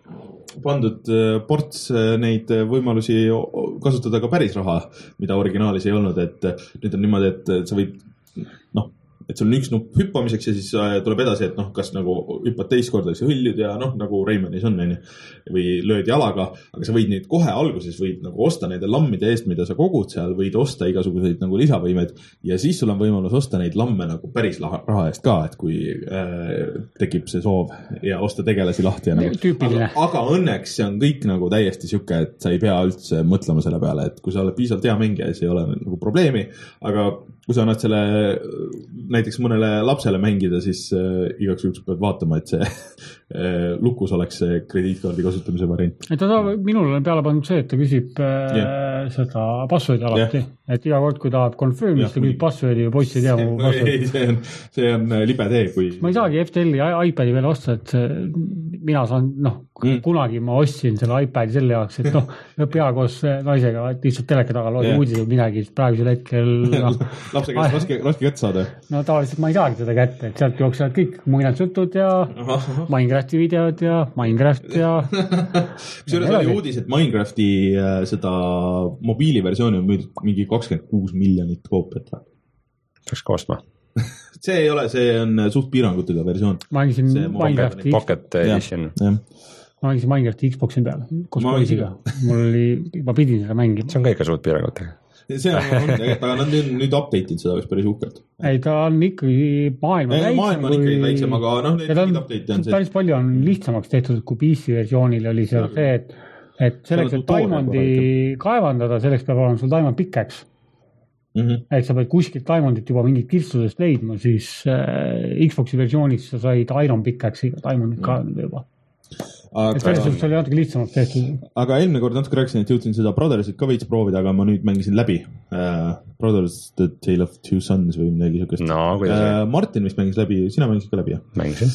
pandud ports neid võimalusi kasutada ka päris raha, mida originaalis ei olnud, et nüüd on niimoodi, et sa võid, noh, et sul on üks nupp hüppamiseks ja siis tuleb edasi, et noh, kas nagu hüppad teist korda, siis hõljud ja noh, nagu Raymanis on, või lööd jalaga, aga sa võid nüüd kohe alguses võid nagu osta nende lammide eest, mida sa kogud seal, võid osta igasuguseid nagu lisavõimed ja siis sul on võimalus osta neid lamme nagu päris raha eest ka, et kui äh, tekib see soov ja osta tegelasi lahti. Ja nagu. Aga, aga õnneks see on kõik nagu täiesti siuke, et sa ei pea üldse mõtlema selle peale, et kui sa oled piisavalt hea mängija, siis ei ole nagu probleemi, aga kui sa annad selle näiteks mõnele lapsele mängida, siis äh, igaks juhuks pead vaatama, et see äh, lukus oleks see krediitkaardi kasutamise variant. Et ta minul on peale pannud see, et ta küsib äh, yeah. seda passwordi alati, yeah. et iga kord, kui tahab confirm'i, siis ta küsib passwordi ja poiss ei tea mu passwordi. Ei, see on, see on libe tee, kui... Ma ei saagi F T L-i iPadi veel osta, et mina saan, noh, mm. kunagi ma ostsin selle iPadi selle jaoks, et noh, pea koos naisega lihtsalt teleka taga loodi yeah. uudised midagi, praegusel hetkel no, lapse käest raske, raske kätt saada. No tavaliselt ma ei saagi seda kätte, et sealt jooksevad kõik muinasjutud ja aha, aha. Minecrafti videod ja Minecraft ja kusjuures oli uudis, et Minecrafti äh, seda mobiiliversiooni on müüdud mingi kakskümmend kuus miljonit koopiat. Peaks ka ostma. See ei ole, see on suht piirangutega versioon. Ma mängisin Minecrafti Pocket Edition. Ja, ma mängisin Minecrafti Xboxi peal koos poisiga. Mul oli, ma pidin seda mängima. See on ka ikka suht piirangutega. See on, on tegelikult, aga nad nüüd, nüüd update'id seda päris uhkelt. Ei, ta on ikkagi maailma ei, väiksem. Maailma on ikkagi kui... väiksem, aga noh, need on, update'id on see. Päris palju on lihtsamaks tehtud, kui P C versioonil oli see, see et, et selleks, et Diamondi kaevandada, selleks peab olema sul Diamond pickaxe. Mm-hmm. Et sa pead kuskilt Diamondit juba mingit kirstudest leidma, siis äh, Xboxi versioonis sa said Iron pickaxe'iga Diamondit mm-hmm. kaevandada juba. Aga, et välistus oli natuke lihtsamalt tehtud. Aga eelmine kord natuke rääkisin, et jõudsin seda Brothersit ka veits proovida, aga ma nüüd mängisin läbi. Uh, Brothers The Tale of Two Sons või midagi siukest. No, uh, Martin vist mängis läbi, sina mängisid ka läbi, jah? Mängisin.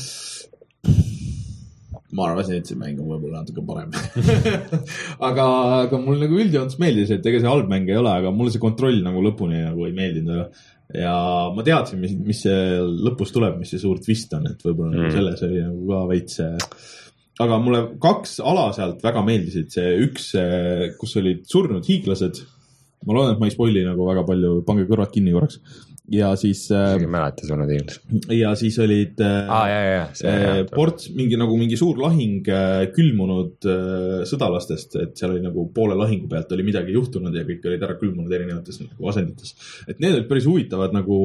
Ma arvasin, et see mäng on võib-olla natuke parem. aga, aga mul nagu üldjoontes meeldis, et ega see halb mäng ei ole, aga mulle see kontroll nagu lõpuni nagu ei meeldinud. Ja ma teadsin, mis, mis see lõpus tuleb, mis see suur twist on, et võib-olla mm. selles oli nagu ka veits aga mulle kaks ala sealt väga meeldisid, see üks, kus olid surnud hiiglased, ma loodan, et ma ei spoili nagu väga palju, pange kõrvad kinni korraks, ja siis ei mäleta surnud hiiglased. Ja siis olid ah, jah, jah, see, ports, mingi, nagu mingi suur lahing külmunud sõdalastest, et seal oli nagu poole lahingu pealt oli midagi juhtunud ja kõik olid ära külmunud erinevates nagu asendites. Et need olid päris huvitavad nagu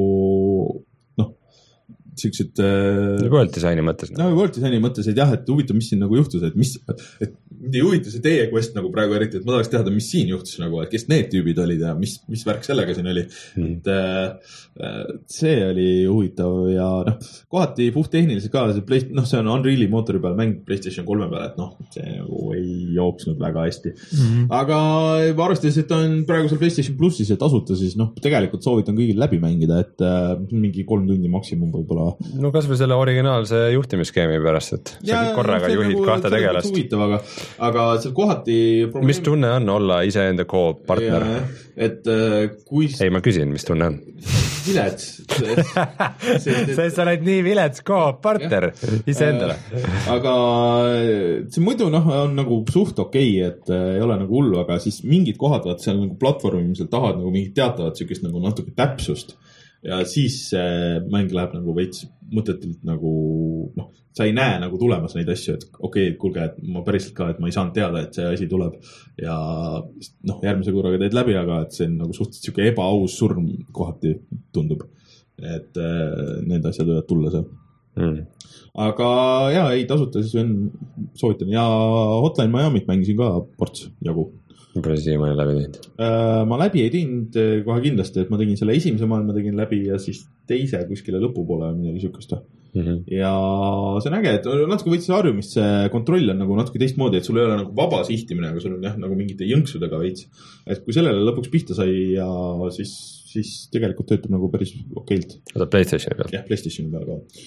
siuksed nagu world designi mõttes. No world designi mõttes, et jah, et huvitav, mis siin nagu juhtus, et mis, et ei huvita see teie quest nagu praegu eriti, et ma tahaks teada, mis siin juhtus nagu, et kes need tüübid olid ja mis, mis värk sellega siin oli. Mm. Et äh, see oli huvitav ja noh, kohati puhttehniliselt ka, see, play, noh, see on Unreali mootori peal mäng PlayStation kolme peal, et noh, see nagu ei jooksnud väga hästi. Mm. Aga arvestades, et ta on praegu seal PlayStation Plussis ja tasuta, siis noh, tegelikult soovitan kõigil läbi mängida, et äh, mingi kolm tundi maksimum võib-olla. No kas või selle originaalse juhtimisskeemi pärast, et ja, sa korraga ja, juhid nagu, kahte tegelast. Huvitav, aga, aga seal kohati probleem... Mis tunne on olla iseenda co-op partner? Ja, et kui... Ei, ma küsin, mis tunne on? Vilets. Sest sa oled nii vilets co-op partner iseendale. Aga see muidu noh, on nagu suht okei, et ei ole nagu hullu, aga siis mingid kohad, vaat seal nagu platvormimisel tahad nagu mingid teatavad siukest nagu natuke täpsust. Ja siis mäng läheb nagu veits mõtetelt nagu, noh, sa ei näe nagu tulemas neid asju, et okei, kuulge, et ma päriselt ka, et ma ei saanud teada, et see asi tuleb ja noh, järgmise korraga teed läbi, aga et see on nagu suhteliselt siuke ebaaus surm kohati tundub, et need asjad võivad tulla seal. Mm. Aga jaa, ei tasuta, siis võin soovitan ja Hotline Miami't mängisin ka ports jagu. Võib-olla siiamaani läbi teinud? Ma läbi ei teinud kohe kindlasti, et ma tegin selle esimese maailma tegin läbi ja siis teise kuskile lõpupoole midagi sükast. Mm-hmm. Ja see on äge, et natuke võitsi harjumist, see kontroll on nagu natuke teistmoodi, et sul ei ole nagu vaba sihtimine, aga sul on jah, nagu mingite jõnksudega veits. Et kui sellele lõpuks pihta sai ja siis, siis tegelikult töötab nagu päris okeilt. Oda PlayStationi peal? Jah, PlayStationi peal ka.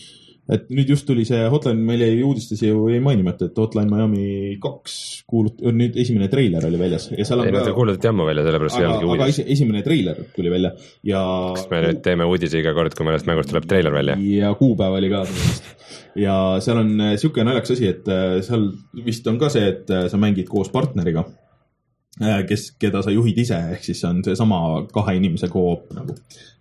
et nüüd just tuli see Hotline, meil jäi uudistes ju ei mainimata, et Hotline Miami kaks kuulut-, nüüd esimene treiler oli väljas. Ja seal on ei, nad ka... kuulutati ammu välja, sellepärast ei olegi uudis. Aga esimene treiler tuli välja ja... Kas me nüüd teeme uudise iga kord, kui mõnest mängust tuleb treiler välja? Ja kuupäev oli ka. Ja seal on siuke naljakas asi, et seal vist on ka see, et sa mängid koos partneriga, kes, keda sa juhid ise, ehk siis on see sama kahe inimese koop nagu.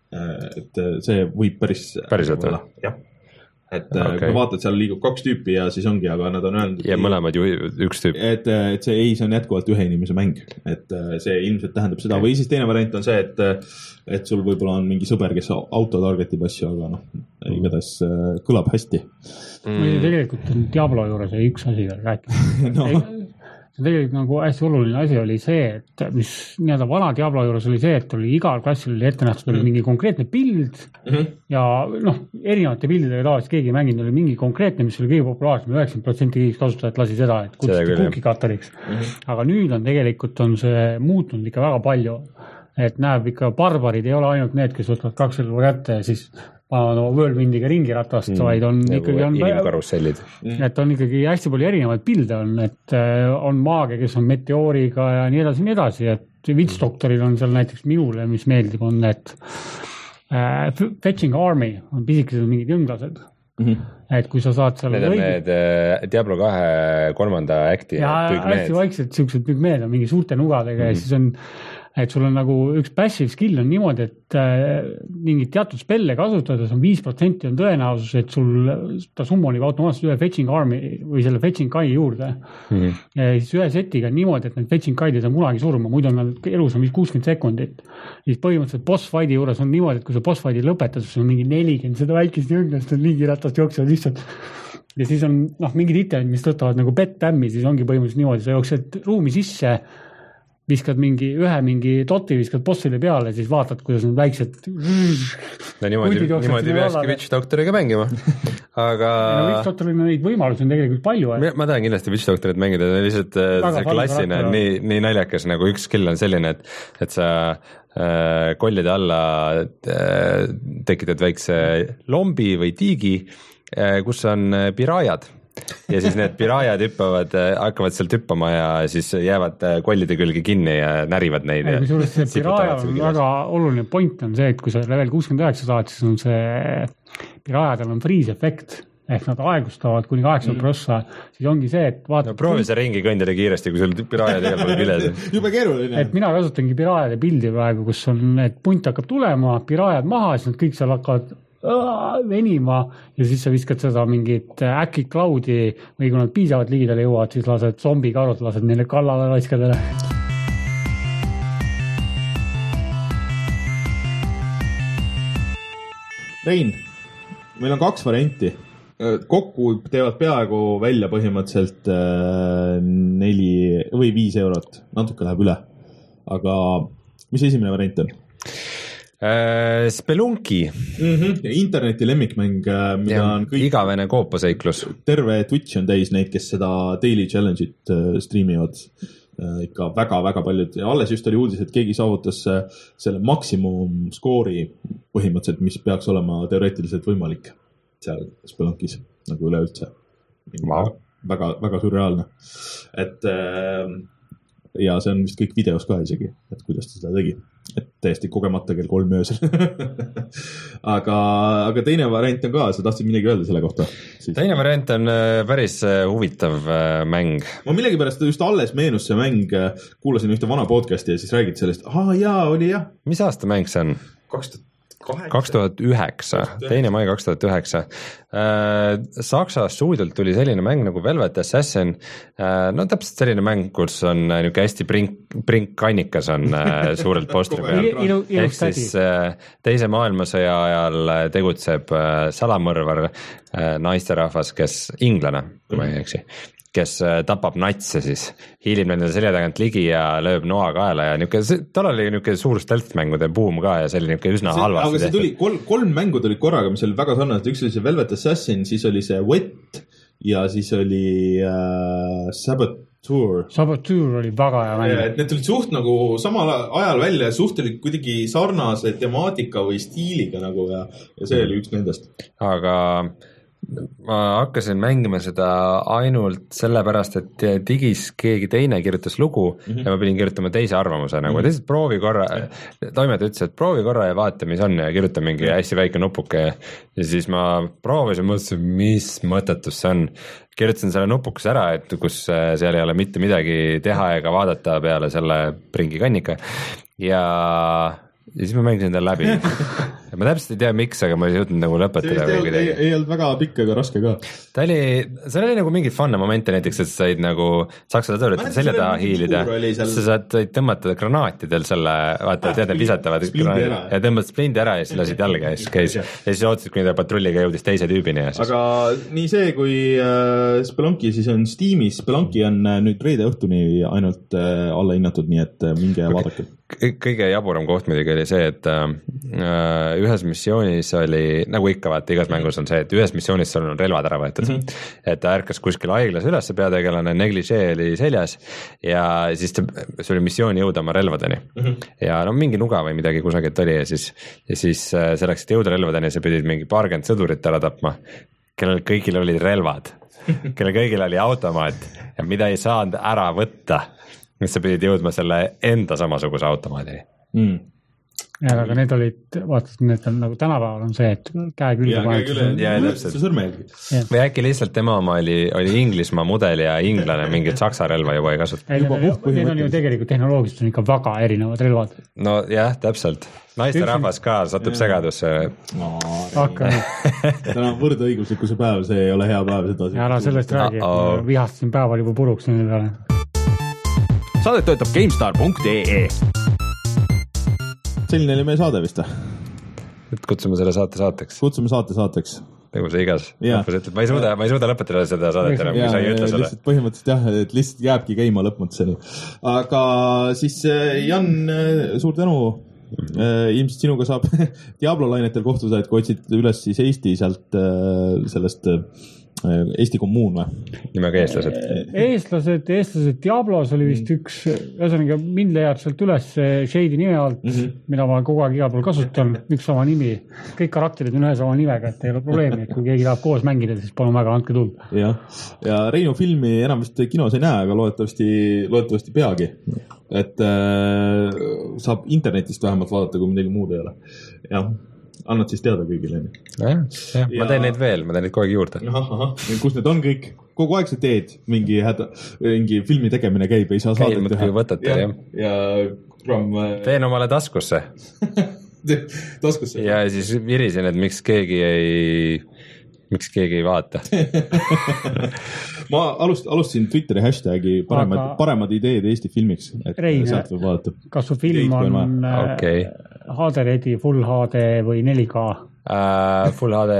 Et see võib päris... Päriselt olla? Jah. Et okay. Kui vaatad, seal liigub kaks tüüpi ja siis ongi, aga nad on öelnud... Ja mõlemad ju üks tüüp. Et, et see ei, see on jätkuvalt ühe inimese mäng. Et see ilmselt tähendab seda. Okay. Või siis teine variant on see, et, et sul võib-olla on mingi sõber, kes auto-targetib asju, aga noh, igatahes kõlab hästi. Mm. Tegelikult on Diablo juures ei üks asi veel rääkida. no. See tegelikult nagu hästi oluline asi oli see, et mis nii-öelda vana Diablo juures oli see, et oli igal klassil oli ette nähtud, oli mingi konkreetne pild mm-hmm. ja noh, erinevate pildidega tavaliselt keegi mänginud oli mingi konkreetne, mis oli kõige populaarsem, üheksakümmend protsenti kõigist kasutajat lasi seda, et kutsuti kuukikatoriks. Mm-hmm. Aga nüüd on tegelikult on see muutunud ikka väga palju, et näeb ikka barbarid ei ole ainult need, kes võtavad kaks relva kätte ja siis no, Whirlwindiga ringi ratast, mm. vaid on ja ikkagi on, et on ikkagi hästi palju erinevaid pilde on, et on maage, kes on meteooriga ja nii edasi, nii edasi, et Witch Doctoril on seal näiteks minule, mis meeldib, on need äh, Fetching Army on pisikesed mingid jõnglased. Mm-hmm. Et kui sa saad seal need on õige... need äh, Diablo kahe kolmanda äkti ja hästi vaikselt siuksed pügmeed on mingi suurte nugadega mm-hmm. ja siis on et sul on nagu üks passive skill on niimoodi, et äh, mingid teatud spelle kasutades on viis protsenti on tõenäosus, et sul ta summonib automaatselt ühe fetching armi või selle fetching kai juurde. Mm-hmm. Ja siis ühe setiga on niimoodi, et need fetching kaidid on kunagi surma, muidu on nad elus on kuuskümmend sekundit. Siis põhimõtteliselt boss fighti juures on niimoodi, et kui sa boss fighti lõpetad, siis on mingi nelikümmend seda väikest jõnglast on liigiratast jooksevad lihtsalt. Ja siis on noh, mingid itemid, mis tõtavad nagu pet-tämmi, siis ongi põhimõtteliselt niimoodi, sa jooksed ruumi sisse, viskad mingi, ühe mingi doti, viskad bossile peale, siis vaatad, kuidas need väiksed no niimoodi, niimoodi peakski Witch Doctoriga mängima. Aga no, Witch Doctoril neid võimalusi on tegelikult palju. Ma, ma tahan kindlasti Witch Doctorit mängida, lihtsalt see klassine on nii, nii naljakas, nagu üks skill on selline, et, et sa äh, kollide alla äh, tekitad väikse lombi või tiigi, äh, kus on pirajad. Ja siis need pirajad hüppavad, hakkavad sealt hüppama ja siis jäävad kollide külge kinni ja närivad neid. Ja kusjuures see piraja on väga oluline point on see, et kui sa level kuuskümmend üheksa saad, siis on see pirajadel on freeze efekt ehk nad aegustavad kuni kaheksakümmend prossa, siis ongi see, et vaatad... No proovi see ringi kõndida kiiresti, kui sul pirajad igal pool viles. Jube keeruline. Et mina kasutangi pirajade pildi praegu, kus on, et punt hakkab tulema, pirajad maha, siis nad kõik seal hakkavad venima ja siis sa viskad seda mingit äkki cloudi või kui nad piisavalt liidale jõuavad, siis lased zombi karud, lased neile kallale raiskadele. Rein, meil on kaks varianti. Kokku teevad peaaegu välja põhimõtteliselt neli või viis eurot. Natuke läheb üle. Aga mis esimene variant on? Uh, Spelunki mm-hmm. Interneti lemmikmäng, mida ja, on kõik igavene koopaseiklus. Terve Twitch on täis neid, kes seda Daily Challenge'it uh, streamivad uh, ikka väga-väga paljud ja alles just oli uudis, et keegi saavutas uh, selle maksimum skoori põhimõtteliselt, mis peaks olema teoreetiliselt võimalik seal Spelunkis nagu üleüldse wow. väga, väga surreaalne, et uh, ja see on vist kõik videos ka isegi, et kuidas ta seda tegi. Et täiesti kogemata kell kolm öösel. aga, aga teine variant on ka, sa tahtsid midagi öelda selle kohta? Siis. Teine variant on päris huvitav mäng. Ma millegipärast just alles meenus see mäng, kuulasin ühte vana podcasti ja siis räägid sellest, aa jaa, oli jah. Mis aasta mäng see on? kaks tuhat üheksa, teine mai kaks tuhat üheksa. Saksa stuudilt tuli selline mäng nagu Velvet Assassin, no täpselt selline mäng, kus on niisugune hästi brink, brink kannikas on suurelt postri peal. Ehk siis teise maailmasõja ajal tegutseb salamõrvar naisterahvas, kes inglane, kui ma ei eksi, kes tapab natse siis, hiilib nende selja tagant ligi ja lööb noa kaela ja niisugune, tal oli niisugune suur stealth-mängude boom ka ja see oli niisugune üsna halvasti. Aga see tuli, kolm, kolm mängu tulid korraga, mis oli väga sarnased, üks oli see Velvet Assassin, siis oli see Wet ja siis oli äh, Saboteur. Saboteur oli väga hea mäng. Need tulid suht nagu samal ajal välja ja suht oli kuidagi sarnase temaatika või stiiliga nagu ja, ja see oli üks nendest. Aga ma hakkasin mängima seda ainult sellepärast, et digis keegi teine kirjutas lugu mm -hmm. ja ma pidin kirjutama teise arvamuse nagu, et lihtsalt proovi korra, toimetaja ütles, et proovi korra ja vaata, mis on ja kirjuta mingi hästi väike nupuke ja, ja siis ma proovisin, mõtlesin, mis mõttetus see on. Kirjutasin selle nupukese ära, et kus seal ei ole mitte midagi teha ega vaadata peale selle pringikannika ja ja siis ma mängisin ta läbi. ma täpselt ei tea, miks, aga ma ei jõudnud nagu lõpetada. See ei, ei, ei olnud väga pikk ega raske ka. Ta oli, seal oli nagu mingid funne momente näiteks, et sa said nagu saksa tõurit selja taha hiilida. Sa saad tõmmata granaatidel selle, vaata, ah, tead, visatavad ja tõmbad splindi ära ja siis lasid jalga ja siis käis. Ja siis ootasid, kuni ta patrulliga jõudis teise tüübini. Siis... Aga nii see, kui äh, Spelunki siis on Steamis, Spelunki on äh, nüüd reede õhtuni ainult äh, alla hinnatud, nii et äh, minge okay. vaadake. Kõige jaburam koht muidugi oli see, et äh, ühes missioonis oli, nagu ikka vaata, igas mängus on see, et ühes missioonis sul on relvad ära võetud mm. -hmm. et ta ärkas kuskil haiglas üles, peategelane negligee oli seljas ja siis ta, see oli missioon jõuda oma relvadeni mm. -hmm. ja no mingi nuga või midagi kusagilt oli ja siis, ja siis selleks, et jõuda relvadeni, sa pidid mingi paarkümmend sõdurit ära tapma, kellel kõigil olid relvad, kellel kõigil oli automaat ja mida ei saanud ära võtta. Sa pidid jõudma selle enda samasuguse automaadini mm.. ja aga need olid, vaatad, need on nagu tänapäeval on see, et käe külge paned. Ja täpselt. Või äkki lihtsalt tema oma oli, oli Inglismaa mudel ja inglane mingit saksa relva juba ei kasuta. Need on ju tegelikult tehnoloogiliselt on ikka väga erinevad relvad. No jah, täpselt. Naiste rahvas ka satub segadusse. Hakka. Täna võrdõiguslikkuse päev, see ei ole hea päev. Ja ära sellest räägi, et vihastasin päeval juba puruks nende peale. Saadet töötab GameStar punkt ee. Selline oli meie saade vist. Et kutsume selle saate saateks. Kutsume saate saateks. Nagu see igas. Ma ei suuda, ma ei suuda lõpetada seda saadet enam, kui sa ei ütle seda. Põhimõtteliselt jah, et lihtsalt jääbki käima lõpmatuseni. Aga siis Jan, suur tänu. Ilmselt sinuga saab Diablo lainetel kohtuda, et kui otsid üles siis Eesti sealt sellest Eesti kommuun või? Nimega eestlased. Eestlased, eestlased Diablos oli vist üks, ühesõnaga mind leiab sealt üles Shade'i nime alt, mm -hmm. mida ma kogu aeg igal pool kasutan, üks sama nimi. Kõik karakterid on ühe sama nimega, et ei ole probleemi, et kui keegi tahab koos mängida, siis palun väga, andke tuld. Ja, ja Reinu filmi enam vist kinos ei näe, aga loodetavasti, loodetavasti peagi. Et äh, saab internetist vähemalt vaadata, kui midagi muud ei ole. Jah. Annad siis teada kõigile. Ja, ja, ma teen neid veel, ma teen neid kogu aeg juurde. Aha, aha. Kus need on kõik? Kogu aeg sa teed, mingi, häda, mingi filmi tegemine käib, ei saa saadet teha. Võtate, ja, jah. Ja from, teen omale taskusse. taskusse. Ja siis virisin, et miks keegi ei, miks keegi ei vaata. ma alust, alustasin Twitteri hashtagi paremad, Aga... paremad ideed Eesti filmiks. Et Rein, kas su film on okay. H D ready, full H D või neli K? Uh, full H D,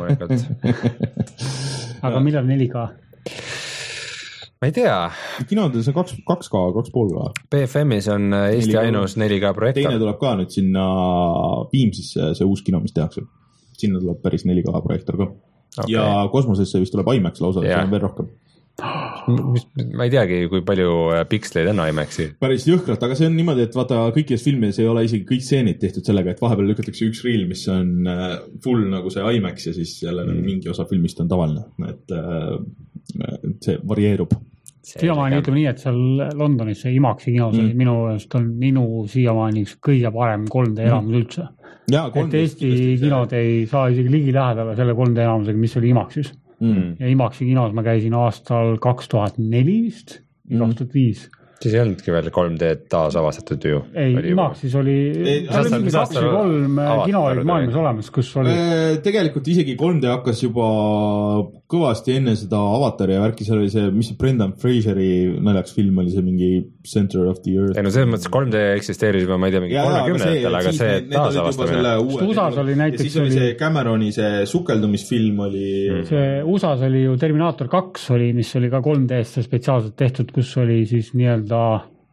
aga millal neli K? Ma ei tea. Kinodes on kaks, kaks K, kaks pool K. B F M-is on Eesti ainus neli K projektor. Teine tuleb ka nüüd sinna Viimsisse, see uus kino, mis tehakse. Sinna tuleb päris neli K projektor ka. Okay. Ja kosmosesse vist tuleb IMAX lausa, see on veel rohkem. Ma ei teagi, kui palju piksleid on IMAXi. Päris jõhkralt, aga see on niimoodi, et vaata kõikides filmides ei ole isegi kõik stseenid tehtud sellega, et vahepeal lükatakse üks reel, mis on full nagu see IMAX ja siis jälle mm. mingi osa filmist on tavaline, et see varieerub. Siiamaani ütleme nii, et seal Londonis see IMAXi kinos mm. minu eest on minu siiamaani kõige parem kolm D elamus mm. üldse. Ja, et Eesti kinod ei saa isegi ligi lähedale selle kolm D elamusega, mis oli IMAXis. Mm. Ja IMAXi kinos ma käisin aastal kaks tuhat neli vist, mm. kaks tuhat viis. Siis ei olnudki veel kolm D taas avastatud ju. Ei, IMAXis oli, oli mingi kaks või kolm kino olid maailmas olemas, kus oli. Tegelikult isegi kolm D hakkas juba kõvasti enne seda Avatari ja värki, seal oli see, mis see Brendan Fraseri naljaks film oli, see mingi Center of the Earth. Ei no selles mõttes kolm D eksisteeris juba, ma ei tea, mingi kolmekümnendatel, aga see taas avastamine. U S A-s oli näiteks. Ja siis oli see Cameroni see sukeldumisfilm oli. See U S A-s oli ju Terminator kaks oli, mis oli ka kolm D-st spetsiaalselt tehtud, kus oli siis nii-öelda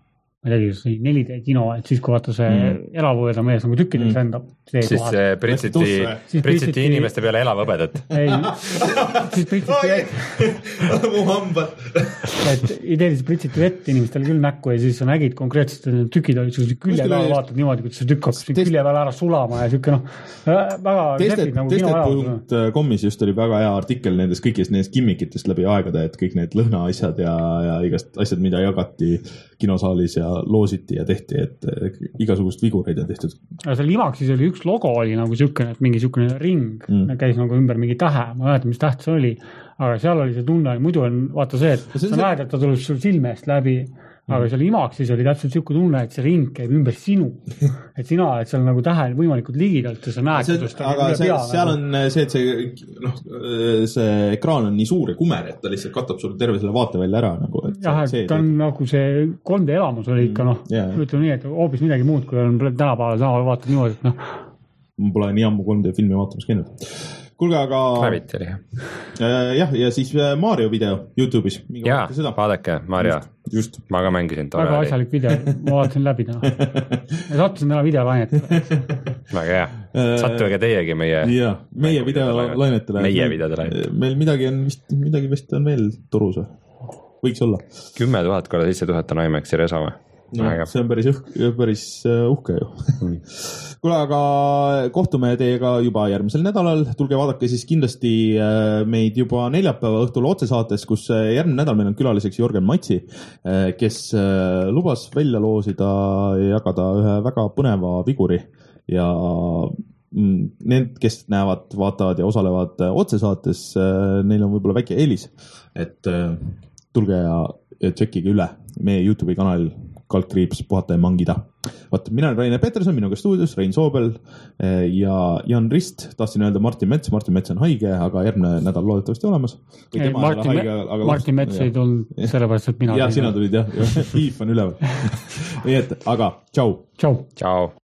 ma ei teagi, see neli D kino, et siis kui vaata see mm. elavhõbeda mees nagu tükkideks mm. endab. Siis pritsiti, pritsiti inimeste peale elavhõbedat. Ei, siis pritsiti vett. Mu hambad. Et ideeliselt pritsiti vett inimestele küll näkku ja siis sa nägid konkreetselt, et tükid olid sellised külje peal, vaatad niimoodi, kui see tükk hakkas külje peal ära sulama ja siuke noh, väga tested, nagu tested punkt komis just oli väga hea artikkel nendest kõigist nendest gimmikitest läbi aegade, et kõik need lõhna asjad ja, ja igast asjad, mida jagati kinosaalis ja loositi ja tehti, et igasugust vigureid on tehtud. Ja seal Imaxis oli üks logo oli nagu siukene, et mingi siukene ring mm. käis nagu ümber mingi tähe, ma mäletan, mis täht see oli, aga seal oli see tunne, muidu on vaata see, et see sa näed, et ta tuleb sul silmest läbi, aga seal Imaxis oli täpselt siuke tunne, et see ring käib ümber sinu, et sina oled seal nagu tähe võimalikult ligidalt ja sa näed, see, aga see, seal on see, et see, noh, see ekraan on nii suur ja kumer, et ta lihtsalt katab sul terve selle vaatevälja ära nagu, et jah, et ta on nagu see kolm D elamus oli ikka noh, yeah. ütleme nii, et hoopis midagi muud, kui on tänapäeval sama vaatad niimoodi, et noh ma pole nii ammu kolm D filmi vaatamas käinud. Kuulge, aga Gravity oli äh, jah, ja siis Mario video YouTube'is. Jaa, vaadake, Mario. Just, just. Ma ka mängisin. Väga asjalik video, ma vaatasin läbi täna. Ja sattusin täna videolainet. Väga hea. Sattuge teiegi meie ja, meie videolainetele. Meie videolainetele. Meil midagi on vist, midagi vist on veel turus. Võiks olla. Kümme tuhat korda seitse tuhat on IMAX-i reso või? No, see on päris, õhk, päris uhke ju. Kuule, aga kohtume teiega juba järgmisel nädalal. Tulge vaadake siis kindlasti meid juba neljapäeva õhtul otsesaates, kus järgmine nädal meil on külaliseks Jörgen Matsi, kes lubas välja loosida ja jagada ühe väga põneva viguri ja need, kes näevad, vaatavad ja osalevad otsesaates, neil on võib-olla väike eelis, et tulge ja tšekkige üle meie YouTube'i kanalil kaldkriips puhata ja mangida. Vaat, mina olen Rainer Peterson, minuga stuudios, Rein Soobel ja Jan Rist. Tahtsin öelda Martin Mets, Martin Mets on haige, aga järgmine nädal loodetavasti olemas. Ei, Martin, haige, aga Martin Mets ei tulnud sellepärast, et mina... Ja, sina tulid jah, Hiif on üleval. Nii et, aga tšau. Tšau. Tšau.